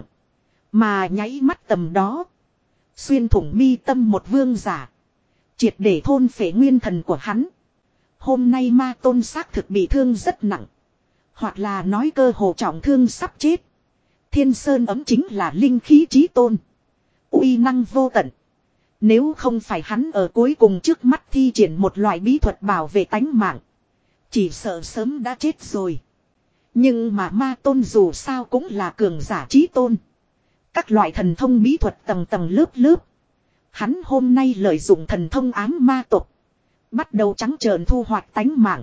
Mà nháy mắt tầm đó. Xuyên thủng mi tâm một vương giả. Triệt để thôn phệ nguyên thần của hắn. Hôm nay ma tôn xác thực bị thương rất nặng. Hoặc là nói cơ hồ trọng thương sắp chết. Thiên Sơn ấm chính là linh khí chí tôn. Uy năng vô tận. Nếu không phải hắn ở cuối cùng trước mắt thi triển một loại bí thuật bảo vệ tánh mạng. Chỉ sợ sớm đã chết rồi. Nhưng mà ma tôn dù sao cũng là cường giả chí tôn. Các loại thần thông bí thuật tầng tầng lớp lớp. Hắn hôm nay lợi dụng thần thông ám ma tộc. Bắt đầu trắng trợn thu hoạch tánh mạng.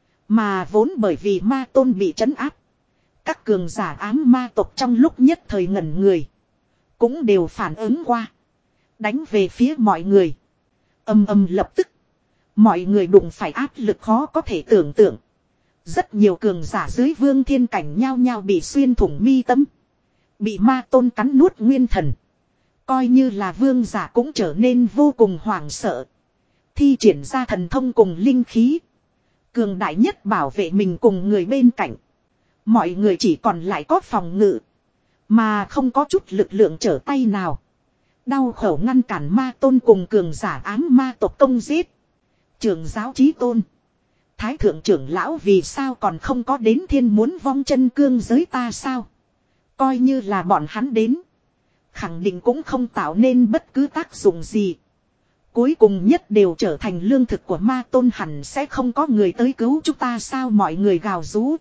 Mà vốn bởi vì ma tôn bị trấn áp. Các cường giả ám ma tộc trong lúc nhất thời ngẩn người. Cũng đều phản ứng qua. Đánh về phía mọi người. Ầm ầm lập tức. Mọi người đụng phải áp lực khó có thể tưởng tượng. Rất nhiều cường giả dưới vương thiên cảnh nhao nhao bị xuyên thủng mi tâm. Bị ma tôn cắn nuốt nguyên thần. Coi như là vương giả cũng trở nên vô cùng hoảng sợ. Thi triển ra thần thông cùng linh khí. Cường đại nhất bảo vệ mình cùng người bên cạnh. Mọi người chỉ còn lại có phòng ngự. Mà không có chút lực lượng trở tay nào. Đau khổ ngăn cản ma tôn cùng cường giả ám ma tộc công giết. Trưởng giáo chí tôn. Thái thượng trưởng lão vì sao còn không có đến thiên muốn vong chân cương giới ta sao? Coi như là bọn hắn đến. Khẳng định cũng không tạo nên bất cứ tác dụng gì. Cuối cùng nhất đều trở thành lương thực của ma tôn, hẳn sẽ không có người tới cứu chúng ta sao? Mọi người gào rú.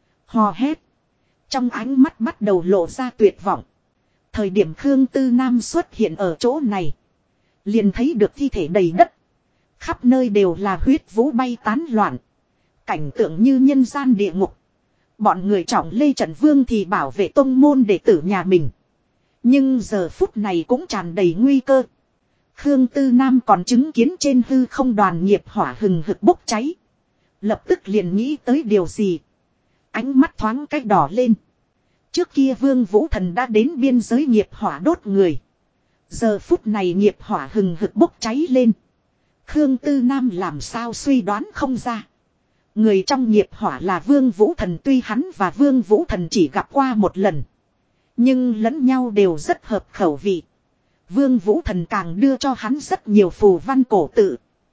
Hò hét. Trong ánh mắt bắt đầu lộ ra tuyệt vọng. Thời điểm Khương Tư Nam xuất hiện ở chỗ này. Liền thấy được thi thể đầy đất. Khắp nơi đều là huyết vũ bay tán loạn. Cảnh tượng như nhân gian địa ngục. Bọn người trọng Lê Trần Vương thì bảo vệ tông môn đệ tử nhà mình. Nhưng giờ phút này cũng tràn đầy nguy cơ. Khương Tư Nam còn chứng kiến trên hư không đoàn nghiệp hỏa hừng hực bốc cháy. Lập tức liền nghĩ tới điều gì. Ánh mắt thoáng cách đỏ lên. Trước kia Vương Vũ Thần đã đến biên giới nghiệp hỏa đốt người. Giờ phút này nghiệp hỏa hừng hực bốc cháy lên. Khương Tư Nam làm sao suy đoán không ra. Người trong nghiệp hỏa là Vương Vũ Thần, tuy hắn và Vương Vũ Thần chỉ gặp qua một lần. Nhưng lẫn nhau đều rất hợp khẩu vị. Vương Vũ Thần càng đưa cho hắn rất nhiều phù văn cổ tự.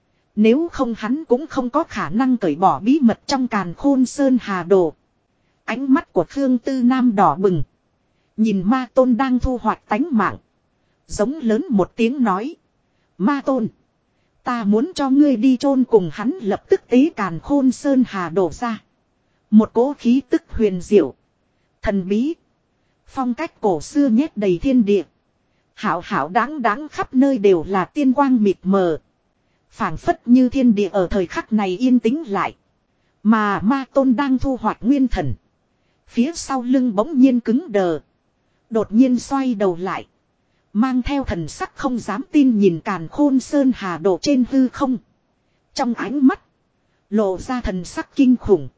Nếu không hắn cũng không có khả năng cởi bỏ bí mật trong Càn Khôn Sơn Hà Đồ. Ánh mắt của Khương Tư Nam đỏ bừng. Nhìn ma tôn đang thu hoạch tánh mạng. Giống lớn một tiếng nói. Ma tôn. Ta muốn cho ngươi đi chôn cùng hắn, lập tức tế Càn Khôn Sơn Hà Đồ ra. Một cỗ khí tức huyền diệu. Thần bí. Phong cách cổ xưa nhét đầy thiên địa. Hảo hảo đáng đáng khắp nơi đều là tiên quang mịt mờ. Phảng phất như thiên địa ở thời khắc này yên tĩnh lại. Mà ma tôn đang thu hoạch nguyên thần. Phía sau lưng bỗng nhiên cứng đờ. Đột nhiên xoay đầu lại. Mang theo thần sắc không dám tin nhìn Càn Khôn Sơn Hà Đồ trên hư không. Trong ánh mắt. Lộ ra thần sắc kinh khủng.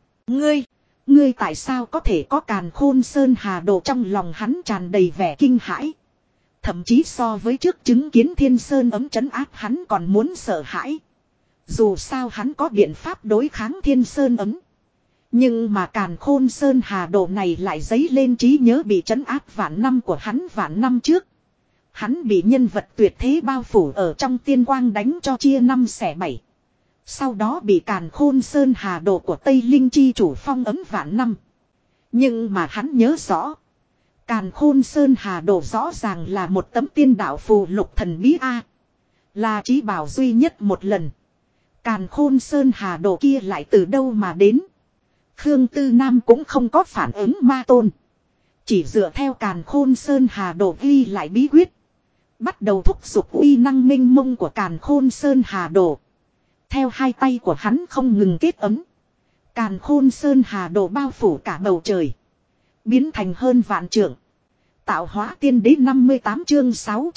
Ngươi tại sao có thể có Càn Khôn Sơn Hà Đồ? Trong lòng hắn tràn đầy vẻ kinh hãi. Thậm chí so với trước chứng kiến Thiên Sơn ấm trấn áp hắn còn muốn sợ hãi. Dù sao hắn có biện pháp đối kháng Thiên Sơn ấm. Nhưng mà Càn Khôn Sơn Hà Đồ này lại dấy lên trí nhớ bị trấn áp vạn năm của hắn vạn năm trước. Hắn bị nhân vật tuyệt thế bao phủ ở trong tiên quang đánh cho chia năm xẻ bảy. Sau đó bị Càn Khôn Sơn Hà Đồ của Tây Linh Chi chủ phong ấm vạn năm. Nhưng mà hắn nhớ rõ. Càn Khôn Sơn Hà Đồ rõ ràng là một tấm tiên đạo phù lục thần bí A. Là chí bảo duy nhất một lần. Càn Khôn Sơn Hà Đồ kia lại từ đâu mà đến. Khương Tư Nam cũng không có phản ứng ma tôn. Chỉ dựa theo Càn Khôn Sơn Hà Đồ ghi lại bí quyết. Bắt đầu thúc giục uy năng minh mông của Càn Khôn Sơn Hà Đồ. Theo hai tay của hắn không ngừng kết ấm. Càn Khôn Sơn Hà Đồ bao phủ cả bầu trời. Biến thành hơn vạn trượng. Tạo hóa tiên đế 58 chương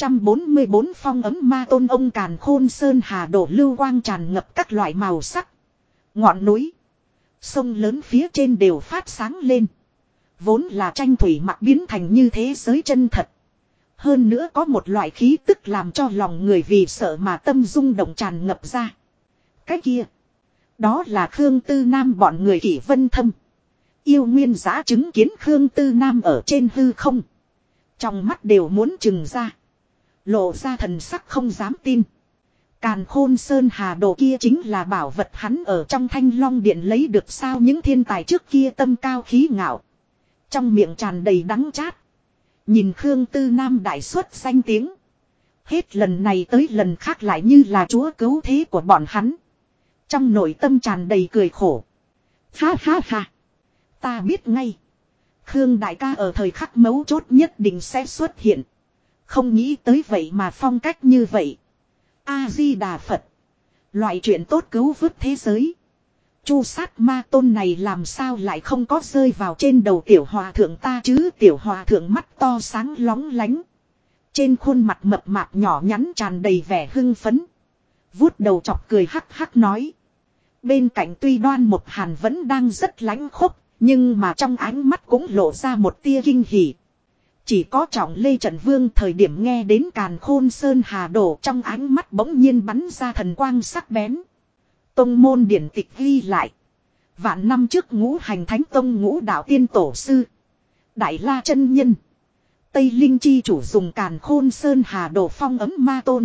644 phong ấm ma tôn. Ông Càn Khôn Sơn Hà Đồ lưu quang tràn ngập các loại màu sắc. Ngọn núi. Sông lớn phía trên đều phát sáng lên. Vốn là tranh thủy mặc biến thành như thế giới chân thật. Hơn nữa có một loại khí tức làm cho lòng người vì sợ mà tâm rung động tràn ngập ra. Cái kia. Đó là Khương Tư Nam bọn người Kỷ Vân Thâm. Yêu Nguyên Giá chứng kiến Khương Tư Nam ở trên hư không. Trong mắt đều muốn trừng ra. Lộ ra thần sắc không dám tin. Càn Khôn Sơn Hà Đồ kia chính là bảo vật hắn ở trong Thanh Long Điện lấy được sao? Những thiên tài trước kia tâm cao khí ngạo. Trong miệng tràn đầy đắng chát. Nhìn Khương Tư Nam đại xuất danh tiếng. Hết lần này tới lần khác lại như là chúa cứu thế của bọn hắn. Trong nội tâm tràn đầy cười khổ. Ha ha ha. Ta biết ngay. Khương đại ca ở thời khắc mấu chốt nhất định sẽ xuất hiện. Không nghĩ tới vậy mà phong cách như vậy. A-di-đà Phật. Loại chuyện tốt cứu vớt thế giới. Chu sát ma tôn này làm sao lại không có rơi vào trên đầu tiểu hòa thượng ta chứ? Tiểu hòa thượng mắt to sáng lóng lánh. Trên khuôn mặt mập mạp nhỏ nhắn tràn đầy vẻ hưng phấn. Vuốt đầu chọc cười hắc hắc nói. Bên cạnh tuy Đoan Một Hàn vẫn đang rất lãnh khốc. Nhưng mà trong ánh mắt cũng lộ ra một tia kinh hỉ. Chỉ có Trọng Lê Trần Vương thời điểm nghe đến Càn Khôn Sơn Hà Đồ, trong ánh mắt bỗng nhiên bắn ra thần quang sắc bén. Tông môn điển tịch ghi lại. Vạn năm trước Ngũ Hành Thánh Tông Ngũ Đạo Tiên Tổ Sư Đại La chân nhân Tây Linh chi chủ dùng càn khôn sơn hà đồ phong ấm ma tôn.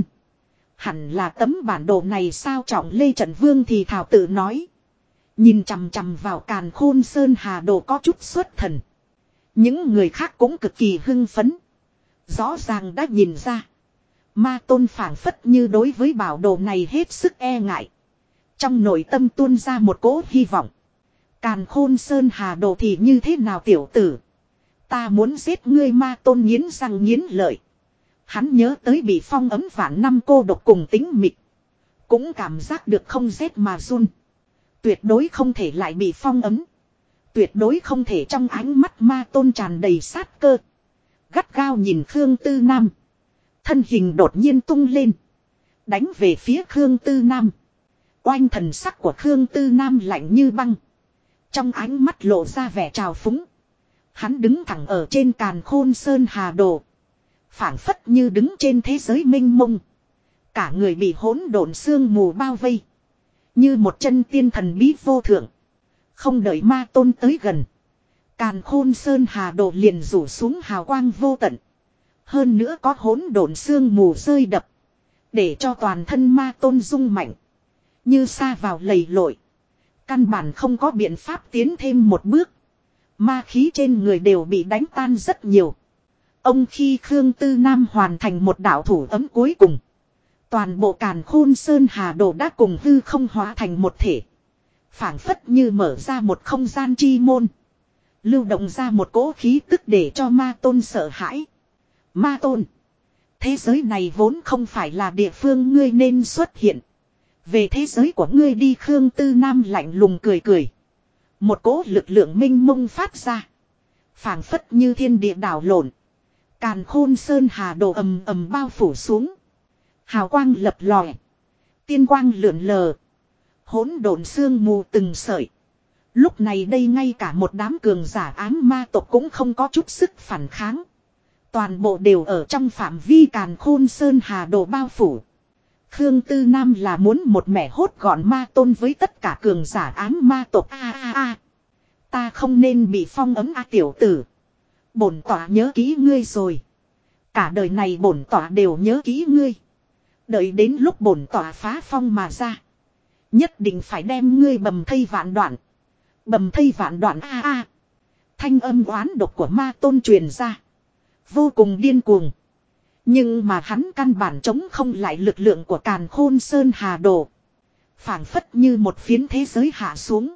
Hẳn là tấm bản đồ này sao Trọng Lê Trận Vương thì thảo tự nói. Nhìn chằm chằm vào càn khôn sơn hà đồ có chút xuất thần. Những người khác cũng cực kỳ hưng phấn. Rõ ràng đã nhìn ra. Ma tôn phảng phất như đối với bảo đồ này hết sức e ngại. Trong nội tâm tuôn ra một cỗ hy vọng. Càn khôn sơn hà đồ thì như thế nào tiểu tử? Ta muốn giết ngươi ma tôn nghiến răng nghiến lợi. Hắn nhớ tới bị phong ấm vạn năm cô độc cùng tính mịch. Cũng cảm giác được không rét mà run. Tuyệt đối không thể lại bị phong ấm. Tuyệt đối không thể trong ánh mắt ma tôn tràn đầy sát cơ. Gắt gao nhìn Khương Tư Nam. Thân hình đột nhiên tung lên. Đánh về phía Khương Tư Nam. Oanh thần sắc của Khương Tư Nam lạnh như băng. Trong ánh mắt lộ ra vẻ trào phúng. Hắn đứng thẳng ở trên càn khôn sơn hà đồ. Phảng phất như đứng trên thế giới mênh mông. Cả người bị hỗn độn sương mù bao vây. Như một chân tiên thần bí vô thượng. Không đợi ma tôn tới gần. Càn khôn sơn hà đồ liền rủ xuống hào quang vô tận. Hơn nữa có hỗn độn sương mù rơi đập. Để cho toàn thân ma tôn rung mạnh. Như sa vào lầy lội. Căn bản không có biện pháp tiến thêm một bước. Ma khí trên người đều bị đánh tan rất nhiều. Ông khi Khương Tư Nam hoàn thành một đạo thủ ấm cuối cùng. Toàn bộ càn khôn sơn hà đồ đã cùng hư không hóa thành một thể. Phảng phất như mở ra một không gian chi môn. Lưu động ra một cỗ khí tức để cho ma tôn sợ hãi. Ma tôn. Thế giới này vốn không phải là địa phương ngươi nên xuất hiện. Về thế giới của ngươi đi Khương Tư Nam lạnh lùng cười cười. Một cỗ lực lượng minh mông phát ra. Phảng phất như thiên địa đảo lộn. Càn khôn sơn hà đồ ầm ầm bao phủ xuống. Hào quang lập lòe. Tiên quang lượn lờ. Hỗn độn sương mù từng sợi. Lúc này đây ngay cả một đám cường giả ám ma tộc cũng không có chút sức phản kháng. Toàn bộ đều ở trong phạm vi càn khôn sơn hà đồ bao phủ. Khương Tư Nam là muốn một mẻ hốt gọn ma tôn với tất cả cường giả ám ma tộc Ta không nên bị phong ấm tiểu tử. Bổn tỏa nhớ kỹ ngươi rồi. Cả đời này bổn tỏa đều nhớ kỹ ngươi. Đợi đến lúc bổn tỏa phá phong mà ra. Nhất định phải đem ngươi bầm thây vạn đoạn. Bầm thây vạn đoạn Thanh âm oán độc của ma tôn truyền ra. Vô cùng điên cuồng. Nhưng mà hắn căn bản chống không lại lực lượng của càn khôn sơn hà đồ. Phảng phất như một phiến thế giới hạ xuống.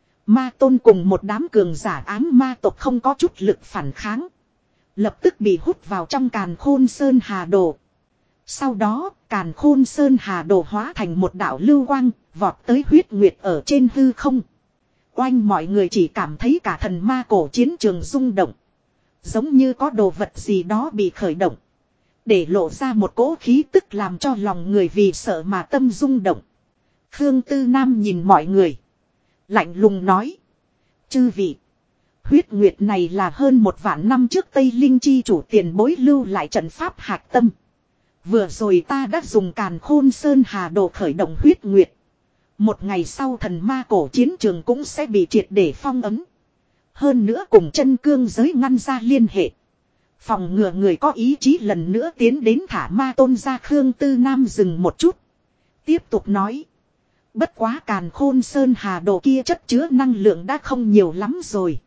Ma tôn cùng một đám cường giả ám ma tộc không có chút lực phản kháng. Lập tức bị hút vào trong càn khôn sơn hà đồ. Sau đó càn khôn sơn hà đồ hóa thành một đạo lưu quang. Vọt tới huyết nguyệt ở trên hư không. Oanh mọi người chỉ cảm thấy cả thần ma cổ chiến trường rung động. Giống như có đồ vật gì đó bị khởi động. Để lộ ra một cỗ khí tức làm cho lòng người vì sợ mà tâm rung động. Khương Tư Nam nhìn mọi người. Lạnh lùng nói. Chư vị. Huyết nguyệt này là hơn 1 vạn năm trước Tây Linh chi chủ tiền bối lưu lại trận pháp hạc tâm. Vừa rồi ta đã dùng càn khôn sơn hà đồ khởi động huyết nguyệt. Một ngày sau thần ma cổ chiến trường cũng sẽ bị triệt để phong ấm. Hơn nữa cùng chân cương giới ngăn ra liên hệ. Phòng ngừa người có ý chí lần nữa tiến đến thả ma tôn ra. Khương Tư Nam dừng một chút. Tiếp tục nói. Bất quá càn khôn sơn hà đồ kia chất chứa năng lượng đã không nhiều lắm rồi.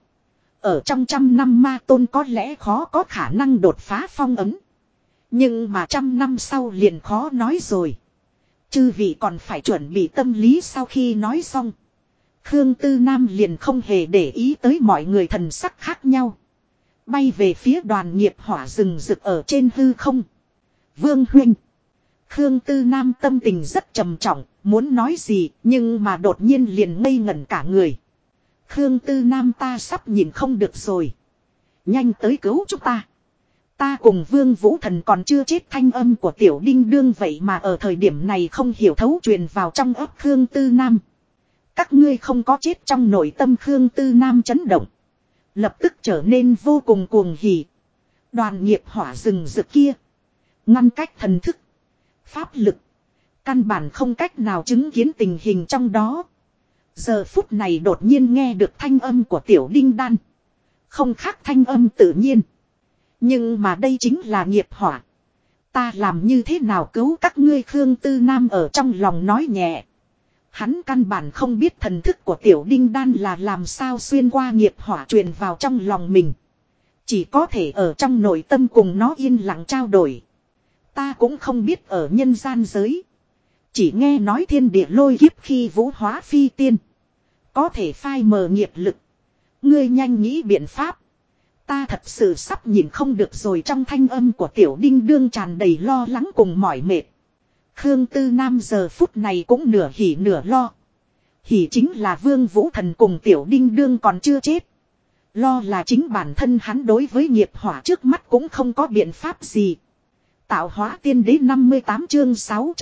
Ở trong 100 năm ma tôn có lẽ khó có khả năng đột phá phong ấm. Nhưng mà 100 năm sau liền khó nói rồi. Chư vị còn phải chuẩn bị tâm lý. Sau khi nói xong, Khương Tư Nam liền không hề để ý tới mọi người thần sắc khác nhau. Bay về phía đoàn nghiệp hỏa rừng rực ở trên hư không. Vương huynh. Khương Tư Nam tâm tình rất trầm trọng, muốn nói gì nhưng mà đột nhiên liền ngây ngẩn cả người. Khương Tư Nam ta sắp nhìn không được rồi. Nhanh tới cứu chúng ta. Ta cùng Vương Vũ Thần còn chưa chết. Thanh âm của Tiểu Đinh Đương vậy mà ở thời điểm này không hiểu thấu truyền vào trong óc Khương Tư Nam. Các ngươi không có chết. Trong nội tâm Khương Tư Nam chấn động. Lập tức trở nên vô cùng cuồng hỉ. Đoàn nghiệp hỏa rừng rực kia. Ngăn cách thần thức. Pháp lực. Căn bản không cách nào chứng kiến tình hình trong đó. Giờ phút này đột nhiên nghe được thanh âm của Tiểu Đinh Đan. Không khác thanh âm tự nhiên. Nhưng mà đây chính là nghiệp hỏa. Ta làm như thế nào cứu các ngươi? Khương Tư Nam ở trong lòng nói nhẹ. Hắn căn bản không biết thần thức của tiểu đinh đan là làm sao xuyên qua nghiệp hỏa truyền vào trong lòng mình. Chỉ có thể ở trong nội tâm cùng nó yên lặng trao đổi. Ta cũng không biết ở nhân gian giới. Chỉ nghe nói thiên địa lôi kiếp khi vũ hóa phi tiên. Có thể phai mờ nghiệp lực. Ngươi nhanh nghĩ biện pháp. Ta thật sự sắp nhìn không được rồi. Trong thanh âm của tiểu đinh đương tràn đầy lo lắng cùng mỏi mệt. Khương Tư Nam giờ phút này cũng nửa hỉ nửa lo. Hỉ chính là Vương Vũ Thần cùng tiểu đinh đương còn chưa chết. Lo là chính bản thân hắn đối với nghiệp hỏa trước mắt cũng không có biện pháp gì. Tạo hóa tiên đế 58 chương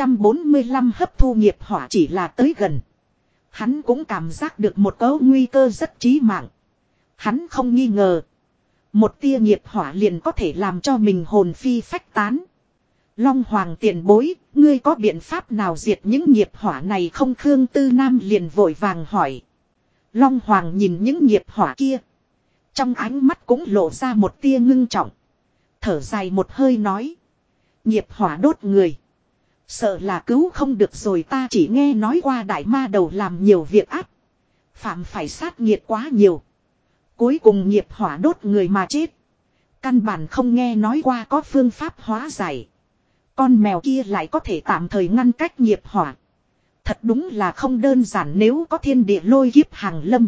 645 hấp thu nghiệp hỏa chỉ là tới gần. Hắn cũng cảm giác được một cấu nguy cơ rất chí mạng. Hắn không nghi ngờ. Một tia nghiệp hỏa liền có thể làm cho mình hồn phi phách tán. Long Hoàng tiền bối, ngươi có biện pháp nào diệt những nghiệp hỏa này không? Khương Tư Nam liền vội vàng hỏi. Long Hoàng nhìn những nghiệp hỏa kia. Trong ánh mắt cũng lộ ra một tia ngưng trọng. Thở dài một hơi nói. Nghiệp hỏa đốt người. Sợ là cứu không được rồi. Ta chỉ nghe nói qua đại ma đầu làm nhiều việc ác. Phạm phải sát nghiệt quá nhiều. Cuối cùng nghiệp hỏa đốt người mà chết. Căn bản không nghe nói qua có phương pháp hóa giải. Con mèo kia lại có thể tạm thời ngăn cách nghiệp hỏa. Thật đúng là không đơn giản. Nếu có thiên địa lôi kiếp hàng lâm,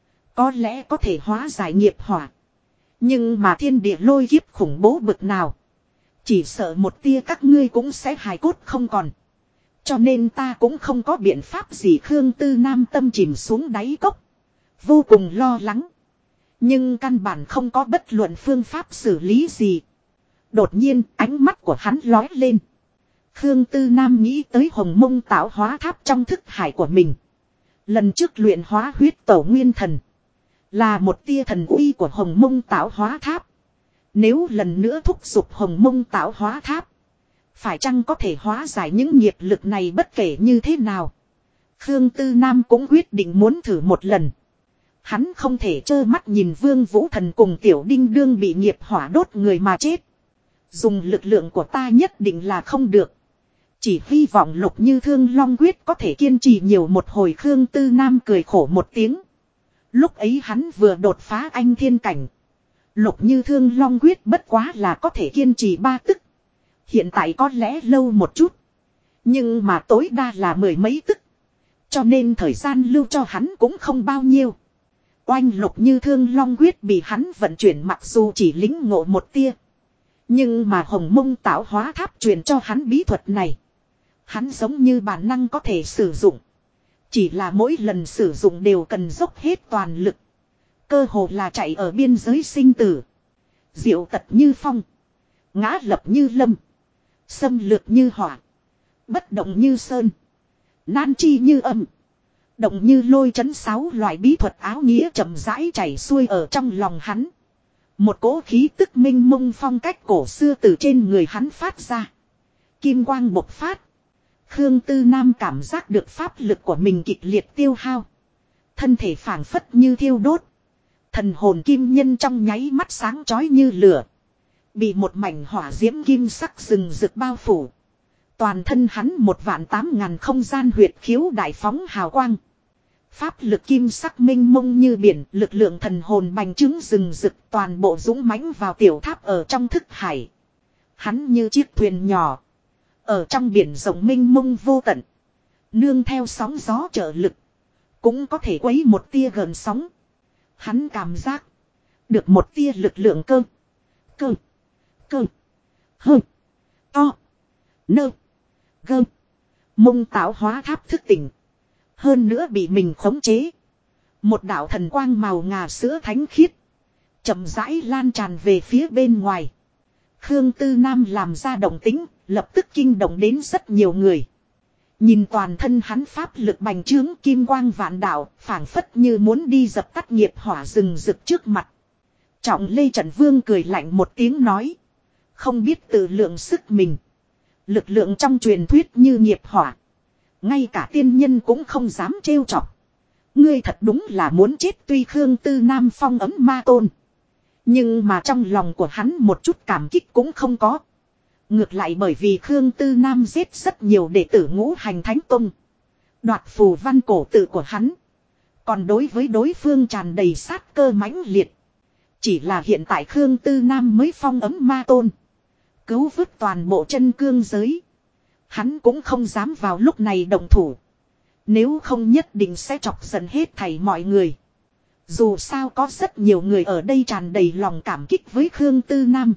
có lẽ có thể hóa giải nghiệp hỏa. Nhưng mà thiên địa lôi kiếp khủng bố bực nào, chỉ sợ một tia các ngươi cũng sẽ hài cốt không còn. Cho nên ta cũng không có biện pháp gì. Khương Tư Nam tâm chìm xuống đáy cốc, vô cùng lo lắng. Nhưng căn bản không có bất luận phương pháp xử lý gì. Đột nhiên ánh mắt của hắn lóe lên. Khương Tư Nam nghĩ tới Hồng Mông tạo hóa tháp trong thức hải của mình. Lần trước luyện hóa huyết tổ nguyên thần là một tia thần uy của Hồng Mông tạo hóa tháp. Nếu lần nữa thúc giục Hồng Mông tạo hóa tháp, phải chăng có thể hóa giải những nghiệp lực này? Bất kể như thế nào, Khương Tư Nam cũng quyết định muốn thử một lần. Hắn không thể trơ mắt nhìn Vương Vũ Thần cùng tiểu đinh đương bị nghiệp hỏa đốt người mà chết. Dùng lực lượng của ta nhất định là không được. Chỉ hy vọng Lục Như Thương Long quyết có thể kiên trì nhiều một hồi. Khương Tư Nam cười khổ một tiếng. Lúc ấy hắn vừa đột phá anh thiên cảnh. Lục Như Thương Long quyết bất quá là có thể kiên trì 3 tức. Hiện tại có lẽ lâu một chút, nhưng mà tối đa là 10 mấy tức. Cho nên thời gian lưu cho hắn cũng không bao nhiêu. Oanh, Lục Như Thương Long quyết bị hắn vận chuyển mặc dù chỉ lĩnh ngộ một tia, nhưng mà Hồng Mông tạo hóa tháp truyền cho hắn bí thuật này, hắn giống như bản năng có thể sử dụng. Chỉ là mỗi lần sử dụng đều cần dốc hết toàn lực. Cơ hồ là chạy ở biên giới sinh tử. Diệu tật như phong, ngã lập như lâm, xâm lược như hỏa, bất động như sơn, nan chi như âm, động như lôi trấn. 6 loại bí thuật áo nghĩa chậm rãi chảy xuôi ở trong lòng hắn. Một cỗ khí tức minh mông phong cách cổ xưa từ trên người hắn phát ra. Kim quang bộc phát. Khương Tư Nam cảm giác được pháp lực của mình kịch liệt tiêu hao. Thân thể phảng phất như thiêu đốt. Thần hồn kim nhân trong nháy mắt sáng chói như lửa. Bị một mảnh hỏa diễm kim sắc rừng rực bao phủ. Toàn thân hắn 18000 không gian huyệt khiếu đại phóng hào quang. Pháp lực kim sắc minh mông như biển, lực lượng thần hồn bành trướng rừng rực, toàn bộ dũng mãnh vào tiểu tháp ở trong thức hải. Hắn như chiếc thuyền nhỏ ở trong biển rộng minh mông vô tận, nương theo sóng gió trợ lực, cũng có thể quấy một tia gần sóng. Hắn cảm giác được một tia lực lượng cơ hơ to nơ gơ mông tạo hóa tháp thức tỉnh. Hơn nữa bị mình khống chế. Một đạo thần quang màu ngà sữa thánh khiết chậm rãi lan tràn về phía bên ngoài. Khương Tư Nam làm ra động tĩnh, lập tức kinh động đến rất nhiều người. Nhìn toàn thân hắn pháp lực bành trướng, kim quang vạn đạo, phảng phất như muốn đi dập tắt nghiệp hỏa rừng rực trước mặt. Trọng Lê Trận Vương cười lạnh một tiếng nói. Không biết tự lượng sức mình. Lực lượng trong truyền thuyết như nghiệp hỏa. Ngay cả tiên nhân cũng không dám trêu chọc. Ngươi thật đúng là muốn chết. Tuy Khương Tư Nam phong ấm ma tôn, Nhưng mà trong lòng của hắn một chút cảm kích cũng không có. Ngược lại bởi vì Khương Tư Nam giết rất nhiều đệ tử Ngũ Hành Thánh Tông. Đoạt phù văn cổ tự của hắn. Còn đối với đối phương tràn đầy sát cơ mãnh liệt. Chỉ là hiện tại Khương Tư Nam mới phong ấm ma tôn. Cứu vớt toàn bộ chân cương giới. Hắn cũng không dám vào lúc này động thủ. Nếu không nhất định sẽ chọc giận hết thảy mọi người. Dù sao có rất nhiều người ở đây tràn đầy lòng cảm kích với Khương Tư Nam.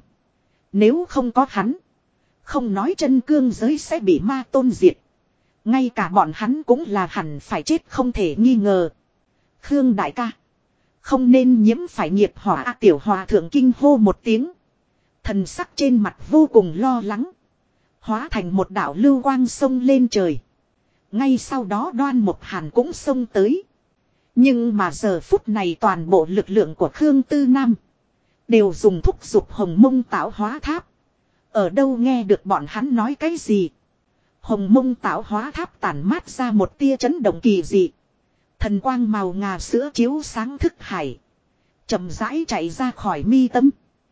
Nếu không có hắn. Không nói chân cương giới sẽ bị ma tôn diệt. Ngay cả bọn hắn cũng là hẳn phải chết không thể nghi ngờ. Khương đại ca. Không nên nhiễm phải nghiệp hỏa tiểu hòa thượng kinh hô một tiếng. Thần sắc trên mặt vô cùng lo lắng. Hóa thành một đạo lưu quang sông lên trời. Ngay sau đó Đoan Mộc Hàn cũng xông tới. Nhưng mà giờ phút này toàn bộ lực lượng của Khương Tư Nam. Đều dùng thúc giục hồng mông tạo hóa tháp. Ở đâu nghe được bọn hắn nói cái gì. Hồng mông tạo hóa tháp tản mát ra một tia chấn động kỳ dị. Thần quang màu ngà sữa chiếu sáng thức hải. Chậm rãi chạy ra khỏi mi tâm.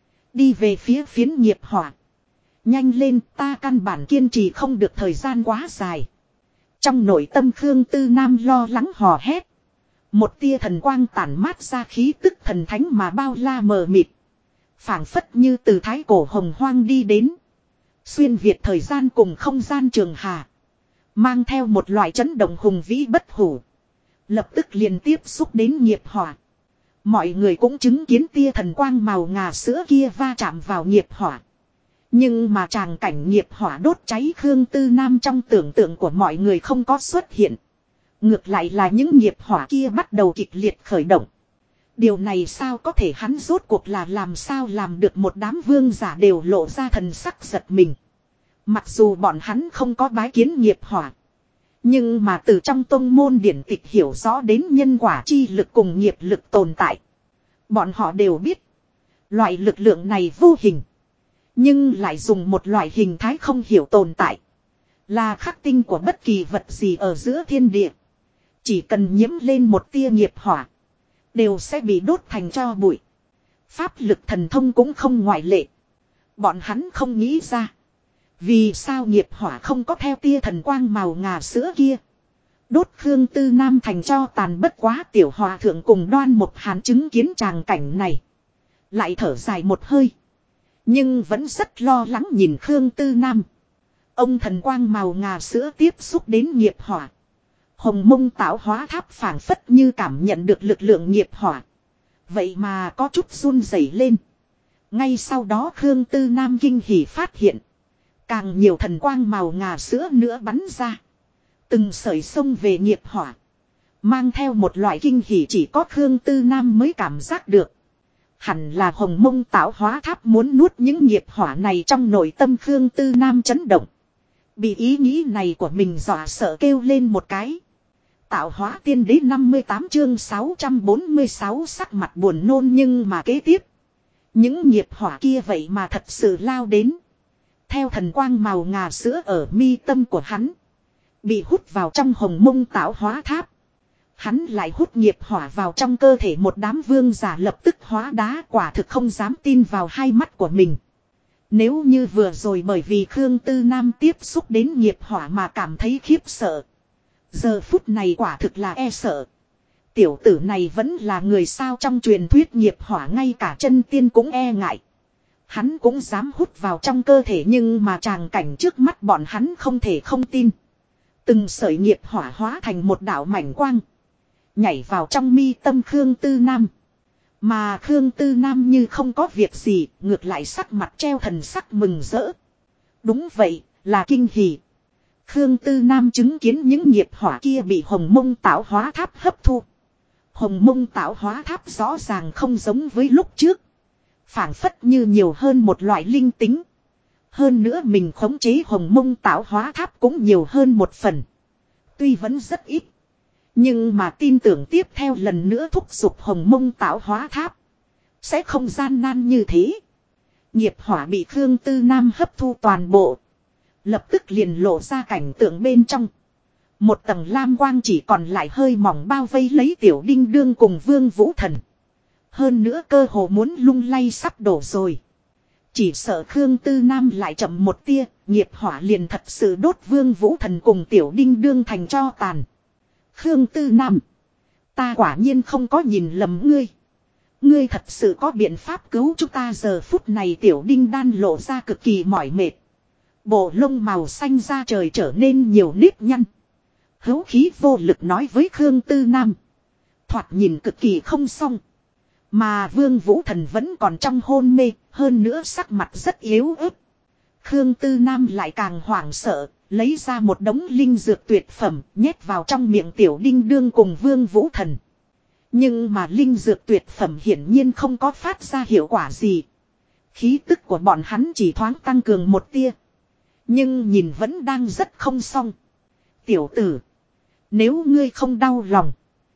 Đi về phía phiến nghiệp hỏa. Nhanh lên, ta căn bản kiên trì không được thời gian quá dài. Trong nội tâm Khương Tư Nam lo lắng hò hét. Một tia thần quang tản mát ra khí tức thần thánh mà bao la mờ mịt. Phảng phất như từ thái cổ hồng hoang đi đến. Xuyên việt thời gian cùng không gian trường hà. Mang theo một loại chấn động hùng vĩ bất hủ. Lập tức liền tiếp xúc đến nghiệp hỏa. Mọi người cũng chứng kiến tia thần quang màu ngà sữa kia va chạm vào nghiệp hỏa. Nhưng mà tràng cảnh nghiệp hỏa đốt cháy Khương Tư Nam trong tưởng tượng của mọi người không có xuất hiện. Ngược lại là những nghiệp hỏa kia bắt đầu kịch liệt khởi động. Điều này sao có thể, hắn rốt cuộc là làm sao làm được, một đám vương giả đều lộ ra thần sắc giật mình. Mặc dù bọn hắn không có bái kiến nghiệp hỏa. Nhưng mà từ trong tông môn điển tịch hiểu rõ đến nhân quả chi lực cùng nghiệp lực tồn tại. Bọn họ đều biết. Loại lực lượng này vô hình. Nhưng lại dùng một loại hình thái không hiểu tồn tại. Là khắc tinh của bất kỳ vật gì ở giữa thiên địa. Chỉ cần nhiễm lên một tia nghiệp hỏa. Đều sẽ bị đốt thành tro bụi. Pháp lực thần thông cũng không ngoại lệ. Bọn hắn không nghĩ ra. Vì sao nghiệp hỏa không có theo tia thần quang màu ngà sữa kia. Đốt Khương Tư Nam thành cho tàn, bất quá tiểu hòa thượng cùng Đoan Mộc Hàn chứng kiến tràng cảnh này. Lại thở dài một hơi. Nhưng vẫn rất lo lắng nhìn Khương Tư Nam. Ông thần quang màu ngà sữa tiếp xúc đến nghiệp hỏa. Hồng mông tạo hóa tháp phảng phất như cảm nhận được lực lượng nghiệp hỏa. Vậy mà có chút run rẩy lên. Ngay sau đó Khương Tư Nam kinh hỉ phát hiện. Càng nhiều thần quang màu ngà sữa nữa bắn ra. Từng sợi sông về nghiệp hỏa. Mang theo một loại kinh hỉ chỉ có Khương Tư Nam mới cảm giác được. Hẳn là hồng mông tạo hóa tháp muốn nuốt những nghiệp hỏa này trong nội tâm Khương Tư Nam chấn động. Bị ý nghĩ này của mình dọa sợ kêu lên một cái. Tạo hóa tiên đế 58 chương 646 sắc mặt buồn nôn, nhưng mà kế tiếp. Những nghiệp hỏa kia vậy mà thật sự lao đến. Theo thần quang màu ngà sữa ở mi tâm của hắn. Bị hút vào trong hồng mông tạo hóa tháp. Hắn lại hút nghiệp hỏa vào trong cơ thể, một đám vương giả lập tức hóa đá, quả thực không dám tin vào hai mắt của mình. Nếu như vừa rồi bởi vì Khương Tư Nam tiếp xúc đến nghiệp hỏa mà cảm thấy khiếp sợ. Giờ phút này quả thực là e sợ. Tiểu tử này vẫn là người sao, trong truyền thuyết nghiệp hỏa ngay cả chân tiên cũng e ngại. Hắn cũng dám hút vào trong cơ thể, nhưng mà tràng cảnh trước mắt bọn hắn không thể không tin. Từng sợi nghiệp hỏa hóa thành một đạo mảnh quang. Nhảy vào trong mi tâm Khương Tư Nam. Mà Khương Tư Nam như không có việc gì, ngược lại sắc mặt treo thần sắc mừng rỡ. Đúng vậy, là kinh hỉ. Khương Tư Nam chứng kiến những nghiệp hỏa kia bị hồng mông tạo hóa tháp hấp thu. Hồng mông tạo hóa tháp rõ ràng không giống với lúc trước. Phảng phất như nhiều hơn một loại linh tính. Hơn nữa mình khống chế hồng mông tạo hóa tháp cũng nhiều hơn một phần. Tuy vẫn rất ít. Nhưng mà tin tưởng tiếp theo lần nữa thúc giục hồng mông tạo hóa tháp. Sẽ không gian nan như thế. Nghiệp hỏa bị Khương Tư Nam hấp thu toàn bộ. Lập tức liền lộ ra cảnh tượng bên trong. Một tầng lam quang chỉ còn lại hơi mỏng bao vây lấy Tiểu Đinh Đương cùng Vương Vũ Thần. Hơn nữa cơ hồ muốn lung lay sắp đổ rồi. Chỉ sợ Khương Tư Nam lại chậm một tia, nghiệp hỏa liền thật sự đốt Vương Vũ Thần cùng Tiểu Đinh Đương thành tro tàn. Khương Tư Nam, ta quả nhiên không có nhìn lầm ngươi. Ngươi thật sự có biện pháp cứu chúng ta giờ phút này. Tiểu Đinh Đan lộ ra cực kỳ mỏi mệt. Bộ lông màu xanh da trời trở nên nhiều nếp nhăn. Hữu khí vô lực nói với Khương Tư Nam. Thoạt nhìn cực kỳ không xong. Mà Vương Vũ Thần vẫn còn trong hôn mê, hơn nữa sắc mặt rất yếu ớt. Khương Tư Nam lại càng hoảng sợ, lấy ra một đống linh dược tuyệt phẩm, nhét vào trong miệng Tiểu Đinh Đương cùng Vương Vũ Thần. Nhưng mà linh dược tuyệt phẩm hiển nhiên không có phát ra hiệu quả gì. Khí tức của bọn hắn chỉ thoáng tăng cường một tia. Nhưng nhìn vẫn đang rất không xong. Tiểu tử, nếu ngươi không đau lòng,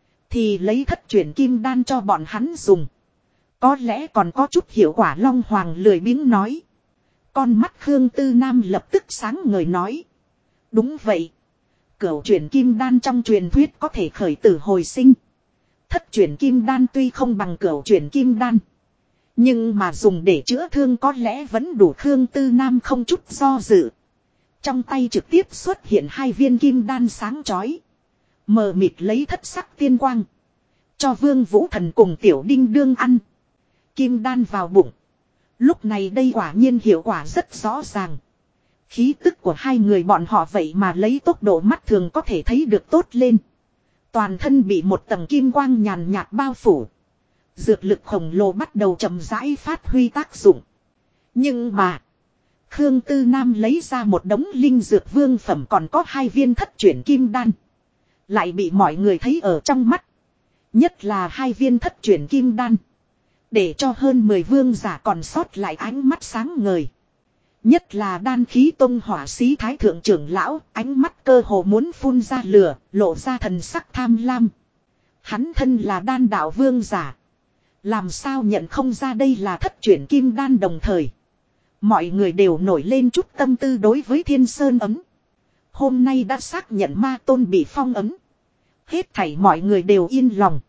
thì lấy thất chuyển kim đan cho bọn hắn dùng. Có lẽ còn có chút hiệu quả. Long Hoàng lười biếng nói. Con mắt Khương Tư Nam lập tức sáng ngời nói. Đúng vậy. Cửu chuyển kim đan trong truyền thuyết có thể khởi tử hồi sinh. Thất chuyển kim đan tuy không bằng cửu chuyển kim đan, nhưng mà dùng để chữa thương có lẽ vẫn đủ. Khương Tư Nam không chút do dự. Trong tay trực tiếp xuất hiện 2 viên kim đan sáng chói. Mờ mịt lấy thất sắc tiên quang. Cho Vương Vũ Thần cùng Tiểu Đinh Đương ăn. Kim đan vào bụng. Lúc này đây quả nhiên hiệu quả rất rõ ràng. Khí tức của hai người bọn họ vậy mà lấy tốc độ mắt thường có thể thấy được tốt lên. Toàn thân bị một tầng kim quang nhàn nhạt bao phủ. Dược lực khổng lồ bắt đầu chậm rãi phát huy tác dụng. Nhưng mà Khương Tư Nam lấy ra một đống linh dược vương phẩm, còn có 2 viên thất chuyển kim đan, lại bị mọi người thấy ở trong mắt. Nhất là 2 viên thất chuyển kim đan, để cho hơn 10 vương giả còn sót lại ánh mắt sáng ngời. Nhất là Đan Khí Tông hỏa sĩ thái thượng trưởng lão, ánh mắt cơ hồ muốn phun ra lửa, lộ ra thần sắc tham lam. Hắn thân là đan đạo vương giả, làm sao nhận không ra đây là thất chuyển kim đan. Đồng thời mọi người đều nổi lên chút tâm tư đối với Thiên Sơn ấm. Hôm nay đã xác nhận ma tôn bị phong ấm. Hết thảy mọi người đều yên lòng.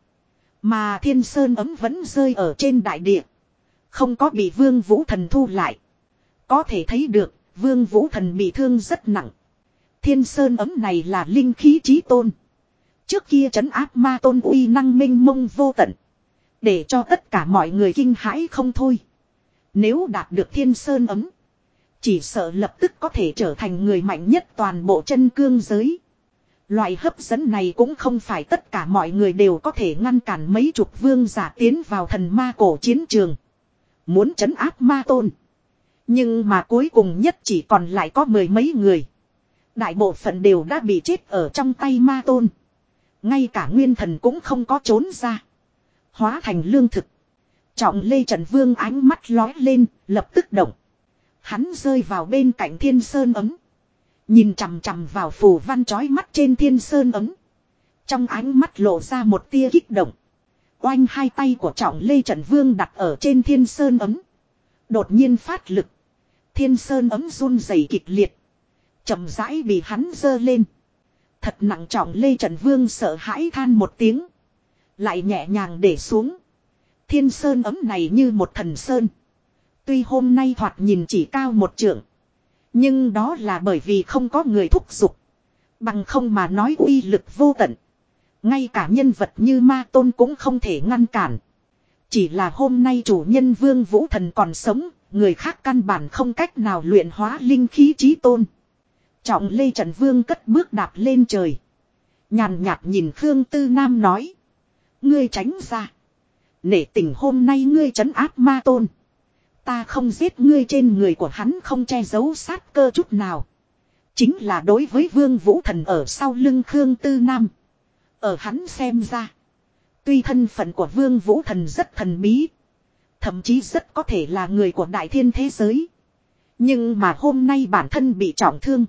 Mà Thiên Sơn ấm vẫn rơi ở trên đại địa, không có bị Vương Vũ Thần thu lại. Có thể thấy được Vương Vũ Thần bị thương rất nặng. Thiên Sơn ấm này là linh khí chí tôn. Trước kia trấn áp ma tôn uy năng mênh mông vô tận, để cho tất cả mọi người kinh hãi không thôi. Nếu đạt được Thiên Sơn ấm, chỉ sợ lập tức có thể trở thành người mạnh nhất toàn bộ chân cương giới. Loại hấp dẫn này cũng không phải tất cả mọi người đều có thể ngăn cản mấy chục vương giả tiến vào thần ma cổ chiến trường, muốn trấn áp ma tôn. Nhưng mà cuối cùng nhất chỉ còn lại có 10 mấy người. Đại bộ phận đều đã bị chết ở trong tay ma tôn. Ngay cả nguyên thần cũng không có trốn ra, hóa thành lương thực. Trọng Lê Trần Vương ánh mắt lói lên, lập tức động. Hắn rơi vào bên cạnh Thiên Sơn ấm, nhìn chằm chằm vào phù văn chói mắt trên Thiên Sơn ấm. Trong ánh mắt lộ ra một tia kích động. Oanh, 2 tay của Trọng Lê Trần Vương đặt ở trên Thiên Sơn ấm, đột nhiên phát lực. Thiên Sơn ấm run rẩy kịch liệt, chậm rãi bị hắn giơ lên. Thật nặng. Trọng Lê Trần Vương sợ hãi than một tiếng, lại nhẹ nhàng để xuống. Thiên Sơn ấm này như một thần sơn. Tuy hôm nay thoạt nhìn chỉ cao 1 trượng, nhưng đó là bởi vì không có người thúc giục. Bằng không mà nói uy lực vô tận, ngay cả nhân vật như ma tôn cũng không thể ngăn cản. Chỉ là hôm nay chủ nhân Vương Vũ Thần còn sống, người khác căn bản không cách nào luyện hóa linh khí chí tôn. Trọng Lê Trần Vương cất bước đạp lên trời, nhàn nhạt nhìn Khương Tư Nam nói. Ngươi tránh ra. Nể tình hôm nay ngươi trấn áp ma tôn, ta không giết ngươi. Trên người của hắn không che giấu sát cơ chút nào. Chính là đối với Vương Vũ Thần ở sau lưng Khương Tư Nam. Ở hắn xem ra, tuy thân phận của Vương Vũ Thần rất thần bí, thậm chí rất có thể là người của đại thiên thế giới, nhưng mà hôm nay bản thân bị trọng thương.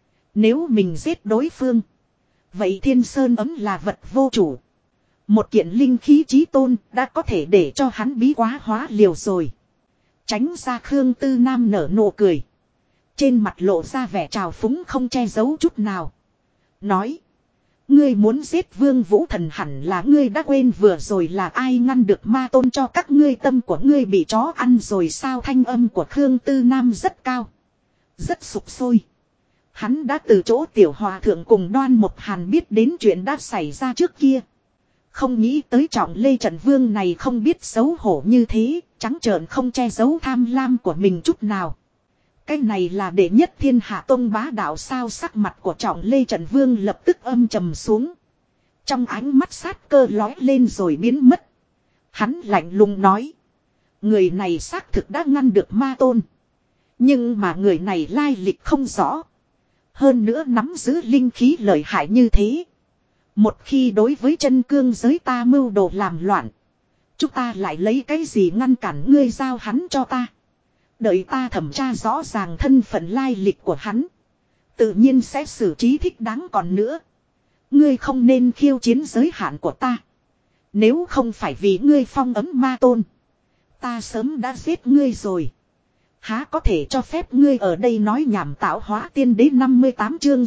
Nếu mình giết đối phương, vậy Thiên Sơn ấm là vật vô chủ. Một kiện linh khí chí tôn đã có thể để cho hắn bí quá hóa liều rồi. Tránh ra. Khương Tư Nam nở nụ cười, trên mặt lộ ra vẻ trào phúng không che giấu chút nào. Nói. Ngươi muốn giết Vương Vũ Thần hẳn là ngươi đã quên vừa rồi là ai ngăn được ma tôn cho các ngươi, tâm của ngươi bị chó ăn rồi sao? Thanh âm của Khương Tư Nam rất cao. Rất sục sôi. Hắn đã từ chỗ tiểu hòa thượng cùng Đoan Mộc Hàn biết đến chuyện đã xảy ra trước kia. Không nghĩ tới Trọng Lê Trận Vương này không biết xấu hổ như thế, trắng trợn không che giấu tham lam của mình chút nào. Cái này là đệ nhất thiên hạ tông bá đạo sao? Sắc mặt của Trọng Lê Trận Vương lập tức âm trầm xuống. Trong ánh mắt sát cơ lói lên rồi biến mất. Hắn lạnh lùng nói. Người này xác thực đã ngăn được ma tôn. Nhưng mà người này lai lịch không rõ. Hơn nữa nắm giữ linh khí lợi hại như thế. Một khi đối với chân cương giới ta mưu đồ làm loạn. Chúng ta lại lấy cái gì ngăn cản ngươi? Giao hắn cho ta. Đợi ta thẩm tra rõ ràng thân phận lai lịch của hắn. Tự nhiên sẽ xử trí thích đáng. Còn nữa. Ngươi không nên khiêu chiến giới hạn của ta. Nếu không phải vì ngươi phong ấm ma tôn. Ta sớm đã giết ngươi rồi. Há có thể cho phép ngươi ở đây nói nhảm. Tạo hóa tiên đế 58 chương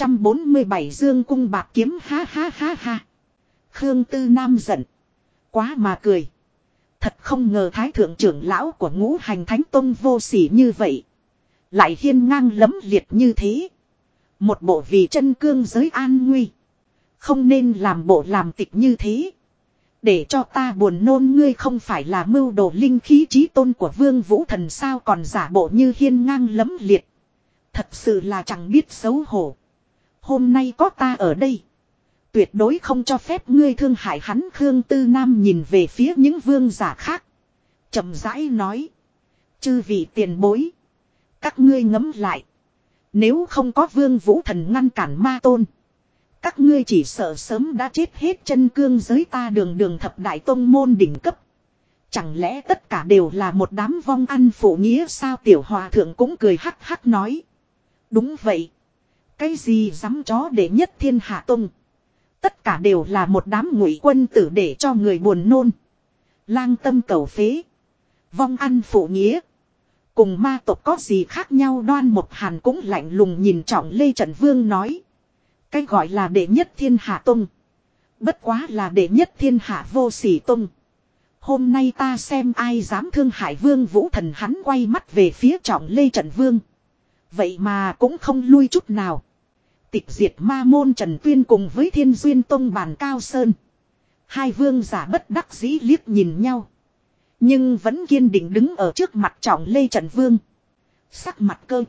647 dương cung bạc kiếm. Ha ha ha ha. Khương Tư Nam giận. Quá mà cười. Thật không ngờ thái thượng trưởng lão của Ngũ Hành Thánh Tông vô sỉ như vậy. Lại hiên ngang lấm liệt như thế. Một bộ vì chân cương giới an nguy. Không nên làm bộ làm tịch như thế. Để cho ta buồn nôn. Ngươi không phải là mưu đồ linh khí chí tôn của Vương Vũ Thần sao, còn giả bộ như hiên ngang lấm liệt. Thật sự là chẳng biết xấu hổ. Hôm nay có ta ở đây. Tuyệt đối không cho phép ngươi thương hại hắn. Khương Tư Nam nhìn về phía những vương giả khác. Chậm rãi nói. Chư vị tiền bối. Các ngươi ngẫm lại. Nếu không có Vương Vũ Thần ngăn cản ma tôn. Các ngươi chỉ sợ sớm đã chết hết. Chân cương giới ta đường đường thập đại tông môn đỉnh cấp. Chẳng lẽ tất cả đều là một đám vong ăn phụ nghĩa sao? Tiểu hòa thượng cũng cười hắc hắc nói. Đúng vậy. Cái gì dám chó đệ nhất thiên hạ tông. Tất cả đều là một đám ngụy quân tử để cho người buồn nôn. Lang tâm cầu phế. Vong ăn phụ nghĩa. Cùng ma tộc có gì khác nhau? Đoan Mộc Hàn cũng lạnh lùng nhìn Trọng Lê Trận Vương nói. Cái gọi là đệ nhất thiên hạ tông. Bất quá là đệ nhất thiên hạ vô sỉ tông. Hôm nay ta xem ai dám thương hại Vương Vũ Thần. Hắn quay mắt về phía Trọng Lê Trận Vương. Vậy mà cũng không lui chút nào. Tịch diệt ma môn Trần Tuyên cùng với Thiên Duyên Tông Bàn Cao Sơn. Hai vương giả bất đắc dĩ liếc nhìn nhau. Nhưng vẫn kiên định đứng ở trước mặt Trọng Lê Trận Vương. Sắc mặt cơ.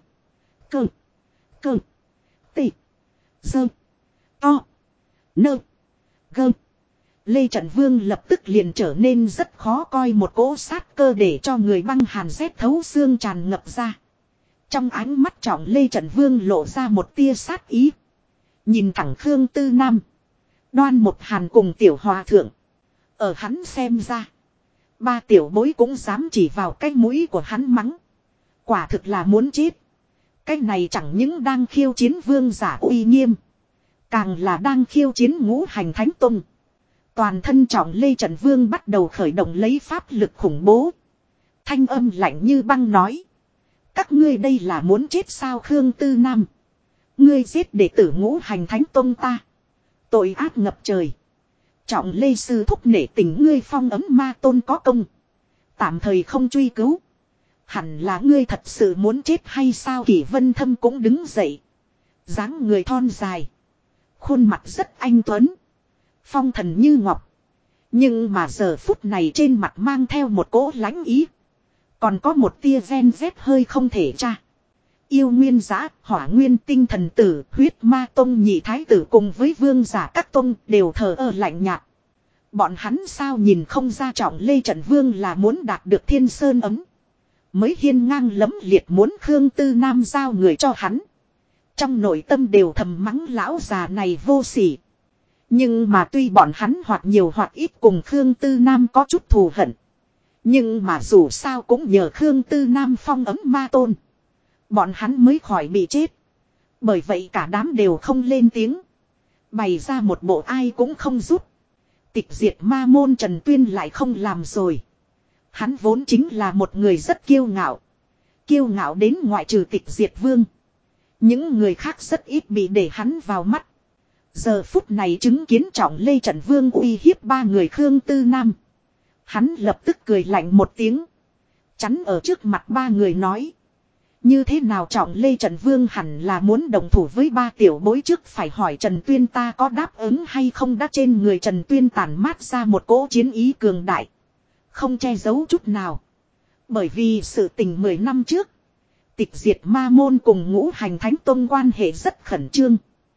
Tị. Dơ. To. Nơ. Gơ. Lê Trận Vương lập tức liền trở nên rất khó coi. Một cỗ sát cơ để cho người băng hàn rét thấu xương tràn ngập ra. Trong ánh mắt Trọng Lê Trận Vương lộ ra một tia sát ý. Nhìn thẳng Khương Tư Nam. Đoan Mộc Hàn cùng tiểu hòa thượng. Ở hắn xem ra. Ba tiểu bối cũng dám chỉ vào cái mũi của hắn mắng. Quả thực là muốn chết. Cái này chẳng những đang khiêu chiến vương giả uy nghiêm. Càng là đang khiêu chiến Ngũ Hành Thánh Tông. Toàn thân Trọng Lê Trận Vương bắt đầu khởi động lấy pháp lực khủng bố. Thanh âm lạnh như băng nói. Các ngươi đây là muốn chết sao? Khương Tư Nam. Ngươi giết đệ tử Ngũ Hành Thánh Tông ta. Tội ác ngập trời. Trọng Lê sư thúc nể tình ngươi phong ấm ma tôn có công. Tạm thời không truy cứu. Hẳn là ngươi thật sự muốn chết hay sao? Kỷ Vân Thâm cũng đứng dậy. Dáng người thon dài. Khuôn mặt rất anh tuấn. Phong thần như ngọc. Nhưng mà giờ phút này trên mặt mang theo một cỗ lãnh ý. Còn có một tia ven vét hơi không thể tra. Yêu nguyên giã, hỏa nguyên tinh thần tử, huyết ma tông nhị thái tử cùng với vương giả các tông đều thờ ơ lạnh nhạt. Bọn hắn sao nhìn không ra Trọng Lê Trận Vương là muốn đạt được thiên sơn ấm. Mới hiên ngang lấm liệt muốn Khương Tư Nam giao người cho hắn. Trong nội tâm đều thầm mắng lão già này vô sỉ. Nhưng mà tuy bọn hắn hoặc nhiều hoặc ít cùng Khương Tư Nam có chút thù hận. Nhưng mà dù sao cũng nhờ Khương Tư Nam phong ấm ma tôn. Bọn hắn mới khỏi bị chết. Bởi vậy cả đám đều không lên tiếng. Bày ra một bộ ai cũng không giúp. Tịch diệt ma môn Trần Tuyên lại không làm rồi. Hắn vốn chính là một người rất kiêu ngạo. Kiêu ngạo đến ngoại trừ tịch diệt vương. Những người khác rất ít bị để hắn vào mắt. Giờ phút này chứng kiến Trọng Lê Trận Vương uy hiếp ba người Khương Tư Nam. Hắn lập tức cười lạnh một tiếng. Chắn ở trước mặt ba người nói. Như thế nào Trọng Lê Trận Vương hẳn là muốn đồng thủ với ba tiểu bối trước phải hỏi Trần Tuyên ta có đáp ứng hay không đã trên người Trần Tuyên tản mát ra một cỗ chiến ý cường đại. Không che giấu chút nào. Bởi vì sự tình 10 năm trước. Tịch diệt ma môn cùng Ngũ Hành Thánh Tông quan hệ rất khẩn trương.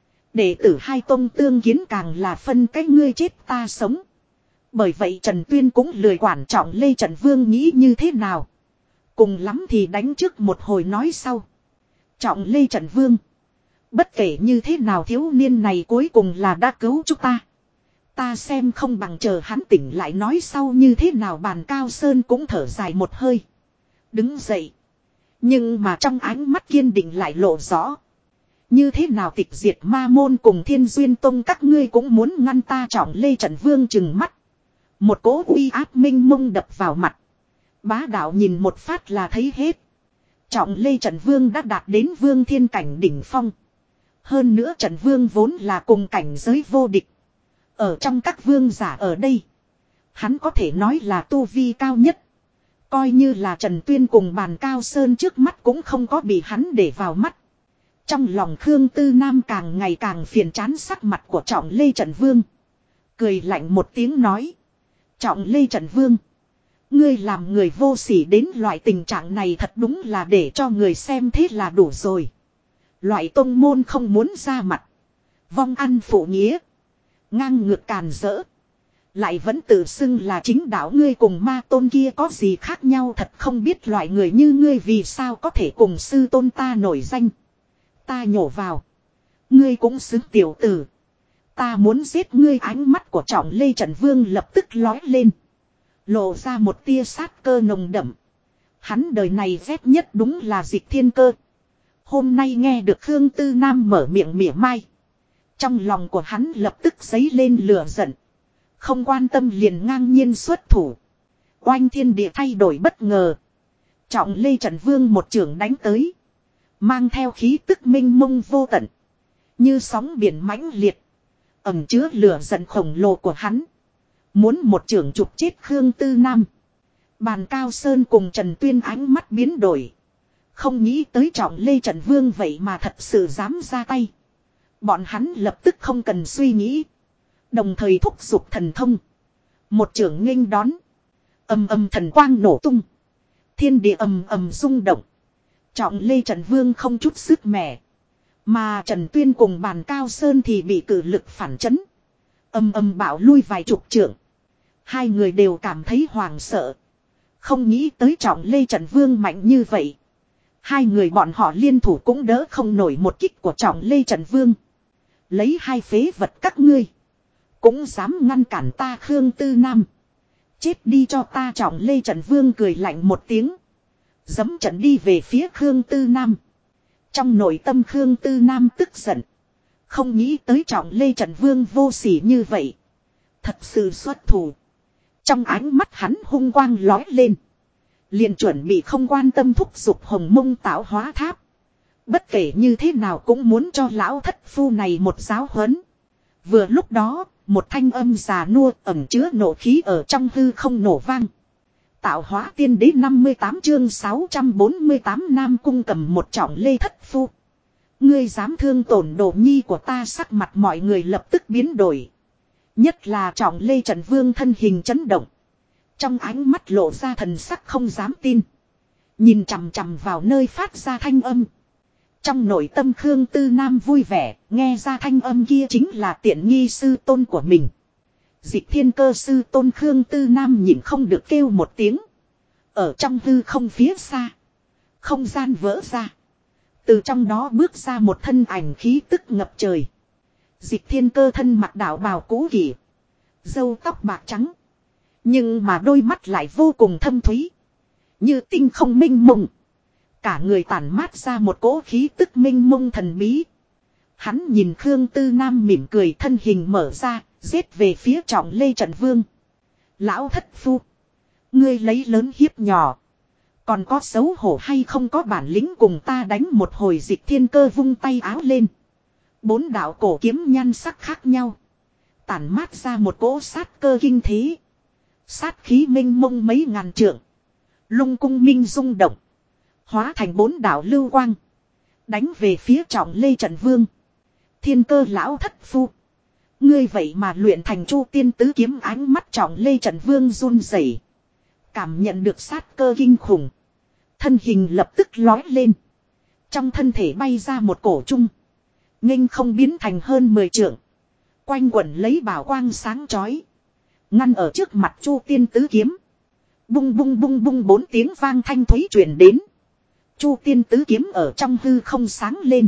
Đệ tử hai tông tương kiến càng là phân cách ngươi chết ta sống. Bởi vậy Trần Tuyên cũng lười quản Trọng Lê Trận Vương nghĩ như thế nào. Cùng lắm thì đánh trước một hồi nói sau. Trọng Lê Trận Vương. Bất kể như thế nào thiếu niên này cuối cùng là đã cứu chúng ta. Ta xem không bằng chờ hắn tỉnh lại nói sau như thế nào Bàn Cao Sơn cũng thở dài một hơi. Đứng dậy. Nhưng mà trong ánh mắt kiên định lại lộ rõ. Như thế nào tịch diệt ma môn cùng Thiên Duyên Tông các ngươi cũng muốn ngăn ta Trọng Lê Trận Vương trừng mắt. Một cỗ uy áp minh mông đập vào mặt. Bá đạo nhìn một phát là thấy hết. Trọng Lê Trận Vương đã đạt đến vương thiên cảnh đỉnh phong. Hơn nữa Trận Vương vốn là cùng cảnh giới vô địch. Ở trong các vương giả ở đây. Hắn có thể nói là tu vi cao nhất. Coi như là Trần Tuyên cùng Bàn Cao Sơn trước mắt cũng không có bị hắn để vào mắt. Trong lòng Khương Tư Nam càng ngày càng phiền chán sắc mặt của Trọng Lê Trận Vương. Cười lạnh một tiếng nói. Trọng Lê Trận Vương. Ngươi làm người vô sỉ đến loại tình trạng này thật đúng là để cho người xem thế là đủ rồi. Loại tông môn không muốn ra mặt. Vong ăn phụ nghĩa. Ngang ngược càn rỡ. Lại vẫn tự xưng là chính đạo ngươi cùng ma tôn kia có gì khác nhau thật không biết loại người như ngươi vì sao có thể cùng sư tôn ta nổi danh. Ta nhổ vào. Ngươi cũng xứng tiểu tử. Ta muốn giết ngươi ánh mắt của Trọng Lê Trận Vương lập tức lói lên. Lộ ra một tia sát cơ nồng đậm. Hắn đời này ghét nhất đúng là Dịch Thiên Cơ. Hôm nay nghe được Khương Tư Nam mở miệng mỉa mai. Trong lòng của hắn lập tức dấy lên lửa giận. Không quan tâm liền ngang nhiên xuất thủ. Oanh thiên địa thay đổi bất ngờ. Trọng Lê Trận Vương một chưởng đánh tới. Mang theo khí tức minh mông vô tận. Như sóng biển mãnh liệt. Ẩm chứa lửa giận khổng lồ của hắn. Muốn một chưởng chụp chết Khương Tư Nam. Bàn Cao Sơn cùng Trần Tuyên ánh mắt biến đổi. Không nghĩ tới Trọng Lê Trận Vương vậy mà thật sự dám ra tay. Bọn hắn lập tức không cần suy nghĩ. Đồng thời thúc giục thần thông. Một chưởng nghênh đón. Ầm ầm thần quang nổ tung. Thiên địa ầm ầm rung động. Trọng Lê Trận Vương không chút sức mẻ. Mà Trần Tuyên cùng Bàn Cao Sơn thì bị cử lực phản chấn. Ầm ầm bạo lui vài chục trượng. Hai người đều cảm thấy hoảng sợ. Không nghĩ tới Trọng Lê Trận Vương mạnh như vậy. Hai người bọn họ liên thủ cũng đỡ không nổi một kích của Trọng Lê Trận Vương. Lấy hai phế vật các ngươi. Cũng dám ngăn cản ta Khương Tư Nam. Chết đi cho ta Trọng Lê Trận Vương cười lạnh một tiếng. Dấm trận đi về phía Khương Tư Nam. Trong nội tâm Khương Tư Nam tức giận. Không nghĩ tới Trọng Lê Trận Vương vô sỉ như vậy. Thật sự xuất thủ. Trong ánh mắt hắn hung quang lói lên. Liền chuẩn bị không quan tâm thúc giục Hồng Mông tạo hóa tháp. Bất kể như thế nào cũng muốn cho lão thất phu này một giáo huấn. Vừa lúc đó, một thanh âm già nua ẩn chứa nộ khí ở trong hư không nổ vang. Tạo hóa tiên đế 58 chương 648 Nam Cung cầm một Trọng Lê thất phu. Ngươi dám thương tổn đồ nhi của ta sắc mặt mọi người lập tức biến đổi. Nhất là Trọng Lê Trận Vương thân hình chấn động. Trong ánh mắt lộ ra thần sắc không dám tin. Nhìn chằm chằm vào nơi phát ra thanh âm. Trong nội tâm Khương Tư Nam vui vẻ, nghe ra thanh âm kia chính là tiện nghi sư tôn của mình. Dịch Thiên Cơ sư tôn Khương Tư Nam nhịn không được kêu một tiếng. Ở trong hư không phía xa. Không gian vỡ ra. Từ trong đó bước ra một thân ảnh khí tức ngập trời. Dịch Thiên Cơ thân mặc đạo bào cũ kỷ. Râu tóc bạc trắng. Nhưng mà đôi mắt lại vô cùng thâm thúy. Như tinh không minh mông. Cả người tản mát ra một cỗ khí tức minh mông thần bí. Hắn nhìn Khương Tư Nam mỉm cười thân hình mở ra, giết về phía Trọng Lê Trận Vương. Lão thất phu. Ngươi lấy lớn hiếp nhỏ. Còn có xấu hổ hay không có bản lĩnh cùng ta đánh một hồi Dịch Thiên Cơ vung tay áo lên. Bốn đạo cổ kiếm nhan sắc khác nhau. Tản mát ra một cỗ sát cơ kinh thế. Sát khí minh mông mấy ngàn trượng. Lung cung minh rung động. Hóa thành bốn đạo lưu quang. Đánh về phía Trọng Lê Trận Vương. Thiên Cơ lão thất phu. Ngươi vậy mà luyện thành Chu Tiên tứ kiếm. Ánh mắt Trọng Lê Trận Vương run rẩy, cảm nhận được sát cơ kinh khủng. Thân hình lập tức lói lên. Trong thân thể bay ra một cổ trung. Nghênh không biến thành hơn 10 trượng. Quanh quẩn lấy bảo quang sáng chói. Ngăn ở trước mặt Chu Tiên tứ kiếm. Bung bung bung bung 4 tiếng vang thanh thúy truyền đến. Chu Tiên tứ kiếm ở trong hư không sáng lên.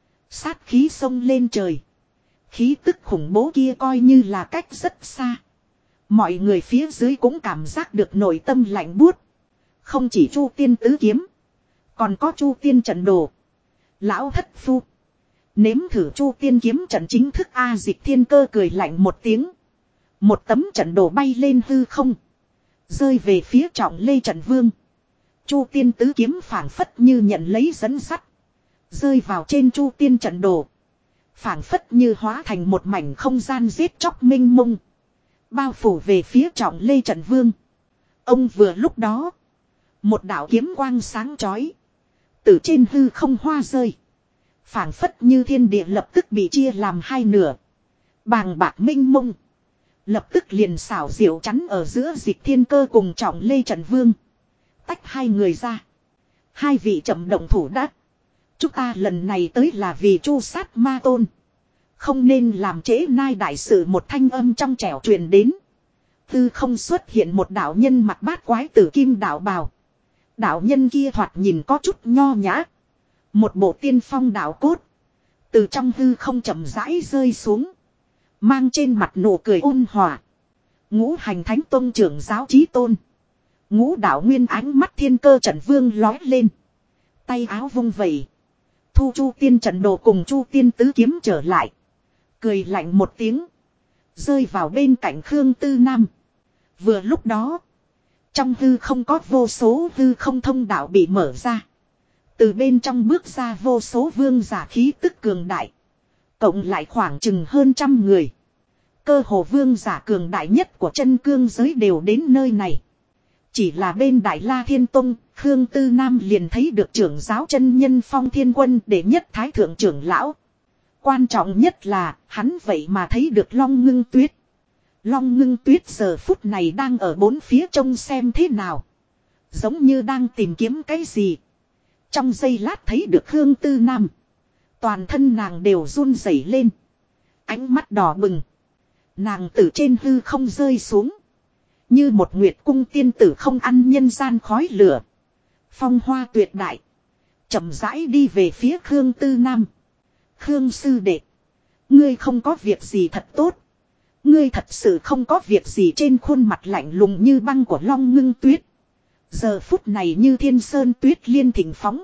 Sát khí xông lên trời. Khí tức khủng bố kia coi như là cách rất xa. Mọi người phía dưới cũng cảm giác được nội tâm lạnh buốt. Không chỉ Chu Tiên tứ kiếm. Còn có Chu Tiên trận đồ. Lão thất phu. Nếm thử Chu Tiên kiếm trận chính thức A Dịch Thiên Cơ cười lạnh một tiếng. Một tấm trận đồ bay lên hư không. Rơi về phía Trọng Lê Trận Vương. Chu Tiên tứ kiếm phảng phất như nhận lấy dẫn sắt. Rơi vào trên Chu Tiên trận đồ. Phảng phất như hóa thành một mảnh không gian giết chóc minh mông. Bao phủ về phía Trọng Lê Trận Vương. Ông vừa lúc đó. Một đạo kiếm quang sáng chói. Từ trên hư không hoa rơi. Phảng phất như thiên địa lập tức bị chia làm hai nửa. Bàng bạc minh mông. Lập tức liền xảo diệu chắn ở giữa Dịch Thiên Cơ cùng Trọng Lê Trận Vương. Tách hai người ra. Hai vị chậm động thủ đắc. Chúng ta lần này tới là vì chu sát ma tôn. Không nên làm trễ nai đại sự. Một thanh âm trong trẻo truyền đến. Tư không xuất hiện một đạo nhân mặc bát quái tử kim đạo bào. Đạo nhân kia thoạt nhìn có chút nho nhã. Một bộ tiên phong đạo cốt. Từ trong hư không chậm rãi rơi xuống. Mang trên mặt nụ cười ôn hòa. Ngũ hành thánh tông trưởng giáo chí tôn. Ngũ đạo nguyên ánh mắt Thiên Cơ Trận Vương lói lên. Tay áo vung vẩy. Thu Chu Tiên trận đồ cùng Chu Tiên tứ kiếm trở lại. Cười lạnh một tiếng. Rơi vào bên cạnh Khương Tư Nam. Vừa lúc đó. Trong hư không có vô số hư không thông đạo bị mở ra. Từ bên trong bước ra vô số vương giả khí tức cường đại. Cộng lại khoảng chừng hơn 100 người. Cơ hồ vương giả cường đại nhất của chân cương giới đều đến nơi này. Chỉ là bên Đại La Thiên Tông, Khương Tư Nam liền thấy được trưởng giáo chân nhân Phong Thiên Quân đệ nhất thái thượng trưởng lão. Quan trọng nhất là, hắn vậy mà thấy được Long Ngưng Tuyết. Long Ngưng Tuyết giờ phút này đang ở bốn phía trông xem thế nào. Giống như đang tìm kiếm cái gì. Trong giây lát thấy được Khương Tư Nam. Toàn thân nàng đều run rẩy lên. Ánh mắt đỏ bừng. Nàng từ trên hư không rơi xuống. Như một nguyệt cung tiên tử không ăn nhân gian khói lửa. Phong hoa tuyệt đại. Chậm rãi đi về phía Khương Tư Nam. Khương sư đệ. Ngươi không có việc gì thật tốt. Ngươi thật sự không có việc gì. Trên khuôn mặt lạnh lùng như băng của Long Ngưng Tuyết. Giờ phút này như thiên sơn tuyết liên thỉnh phóng.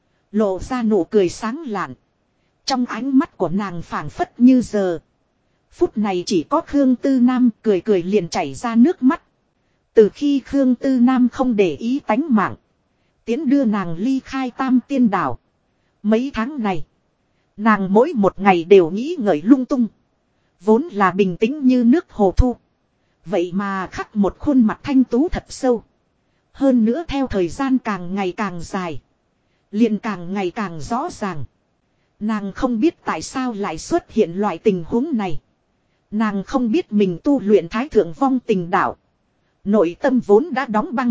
Lộ ra nụ cười sáng lạn. Trong ánh mắt của nàng phảng phất như giờ. Phút này chỉ có Khương Tư Nam cười cười liền chảy ra nước mắt. Từ khi Khương Tư Nam không để ý tánh mạng. Tiến đưa nàng ly khai Tam Tiên Đảo. Mấy tháng này. Nàng mỗi một ngày đều nghĩ ngợi lung tung. Vốn là bình tĩnh như nước hồ thu. Vậy mà khắc một khuôn mặt thanh tú thật sâu. Hơn nữa theo thời gian càng ngày càng dài. Liền càng ngày càng rõ ràng. Nàng không biết tại sao lại xuất hiện loại tình huống này. Nàng không biết mình tu luyện Thái Thượng Vong Tình Đạo. Nội tâm vốn đã đóng băng.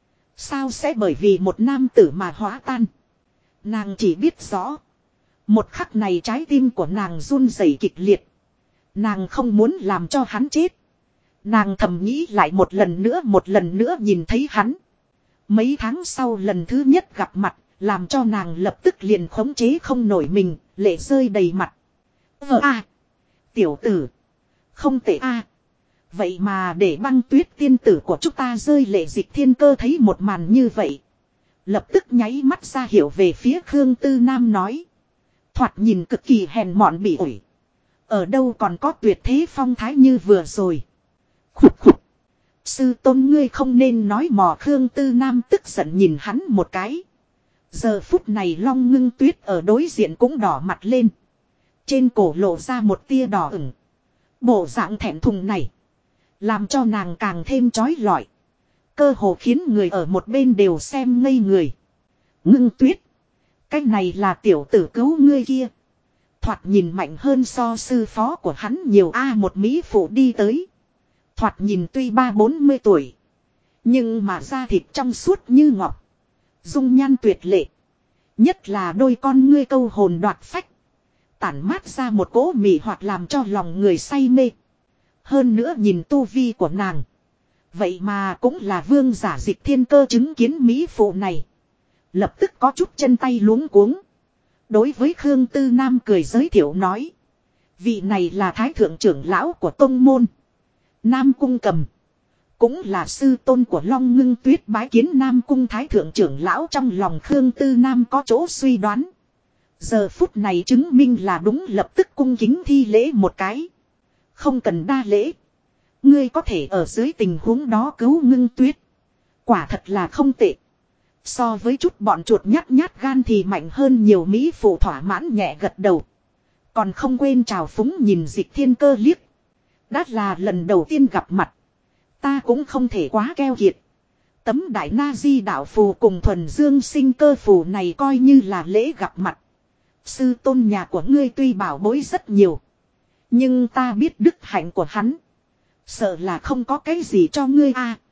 Sao sẽ bởi vì một nam tử mà hóa tan. Nàng chỉ biết rõ. Một khắc này trái tim của nàng run rẩy kịch liệt. Nàng không muốn làm cho hắn chết. Nàng thầm nghĩ lại một lần nữa nhìn thấy hắn. Mấy tháng sau lần thứ nhất gặp mặt. Làm cho nàng lập tức liền khống chế không nổi mình. Lệ rơi đầy mặt. Tiểu tử. Không tệ Vậy mà để Băng Tuyết tiên tử của chúng ta rơi lệ. Dịch Thiên Cơ thấy một màn như vậy. Lập tức nháy mắt ra hiểu về phía Khương Tư Nam nói. Thoạt nhìn cực kỳ hèn mọn bị ủi. Ở đâu còn có tuyệt thế phong thái như vừa rồi. Khục khục. Sư tôn ngươi không nên nói mò. Khương Tư Nam tức giận nhìn hắn một cái. Giờ phút này Long Ngưng Tuyết ở đối diện cũng đỏ mặt lên. Trên cổ lộ ra một tia đỏ ửng. Bộ dạng thẹn thùng này. Làm cho nàng càng thêm chói lọi. Cơ hồ khiến người ở một bên đều xem ngây người. Ngưng Tuyết. Cái này là tiểu tử cứu ngươi kia. Thoạt nhìn mạnh hơn so sư phó của hắn nhiều một mỹ phụ đi tới. Thoạt nhìn tuy 30-40 tuổi. Nhưng mà da thịt trong suốt như ngọc. Dung nhan tuyệt lệ. Nhất là đôi con ngươi câu hồn đoạt phách. Tản mát ra một cỗ mị hoặc làm cho lòng người say mê. Hơn nữa nhìn tu vi của nàng. Vậy mà cũng là vương giả dịch thiên cơ chứng kiến mỹ phụ này. Lập tức có chút chân tay luống cuống. Đối với Khương Tư Nam cười giới thiệu nói. Vị này là thái thượng trưởng lão của tông môn. Nam Cung Cầm. Cũng là sư tôn của Long Ngưng Tuyết bái kiến Nam Cung thái thượng trưởng lão trong lòng Khương Tư Nam có chỗ suy đoán. Giờ phút này chứng minh là đúng lập tức cung kính thi lễ một cái. Không cần đa lễ. Ngươi có thể ở dưới tình huống đó cứu Ngưng Tuyết. Quả thật là không tệ. So với chút bọn chuột nhát nhát gan thì mạnh hơn nhiều mỹ phụ thỏa mãn nhẹ gật đầu. Còn không quên trào phúng nhìn Dịch Thiên Cơ liếc. Đã là lần đầu tiên gặp mặt. Ta cũng không thể quá keo kiệt. Tấm đại na di đạo phù cùng thuần dương sinh cơ phù này coi như là lễ gặp mặt. Sư tôn nhà của ngươi tuy bảo bối rất nhiều. Nhưng ta biết đức hạnh của hắn. Sợ là không có cái gì cho ngươi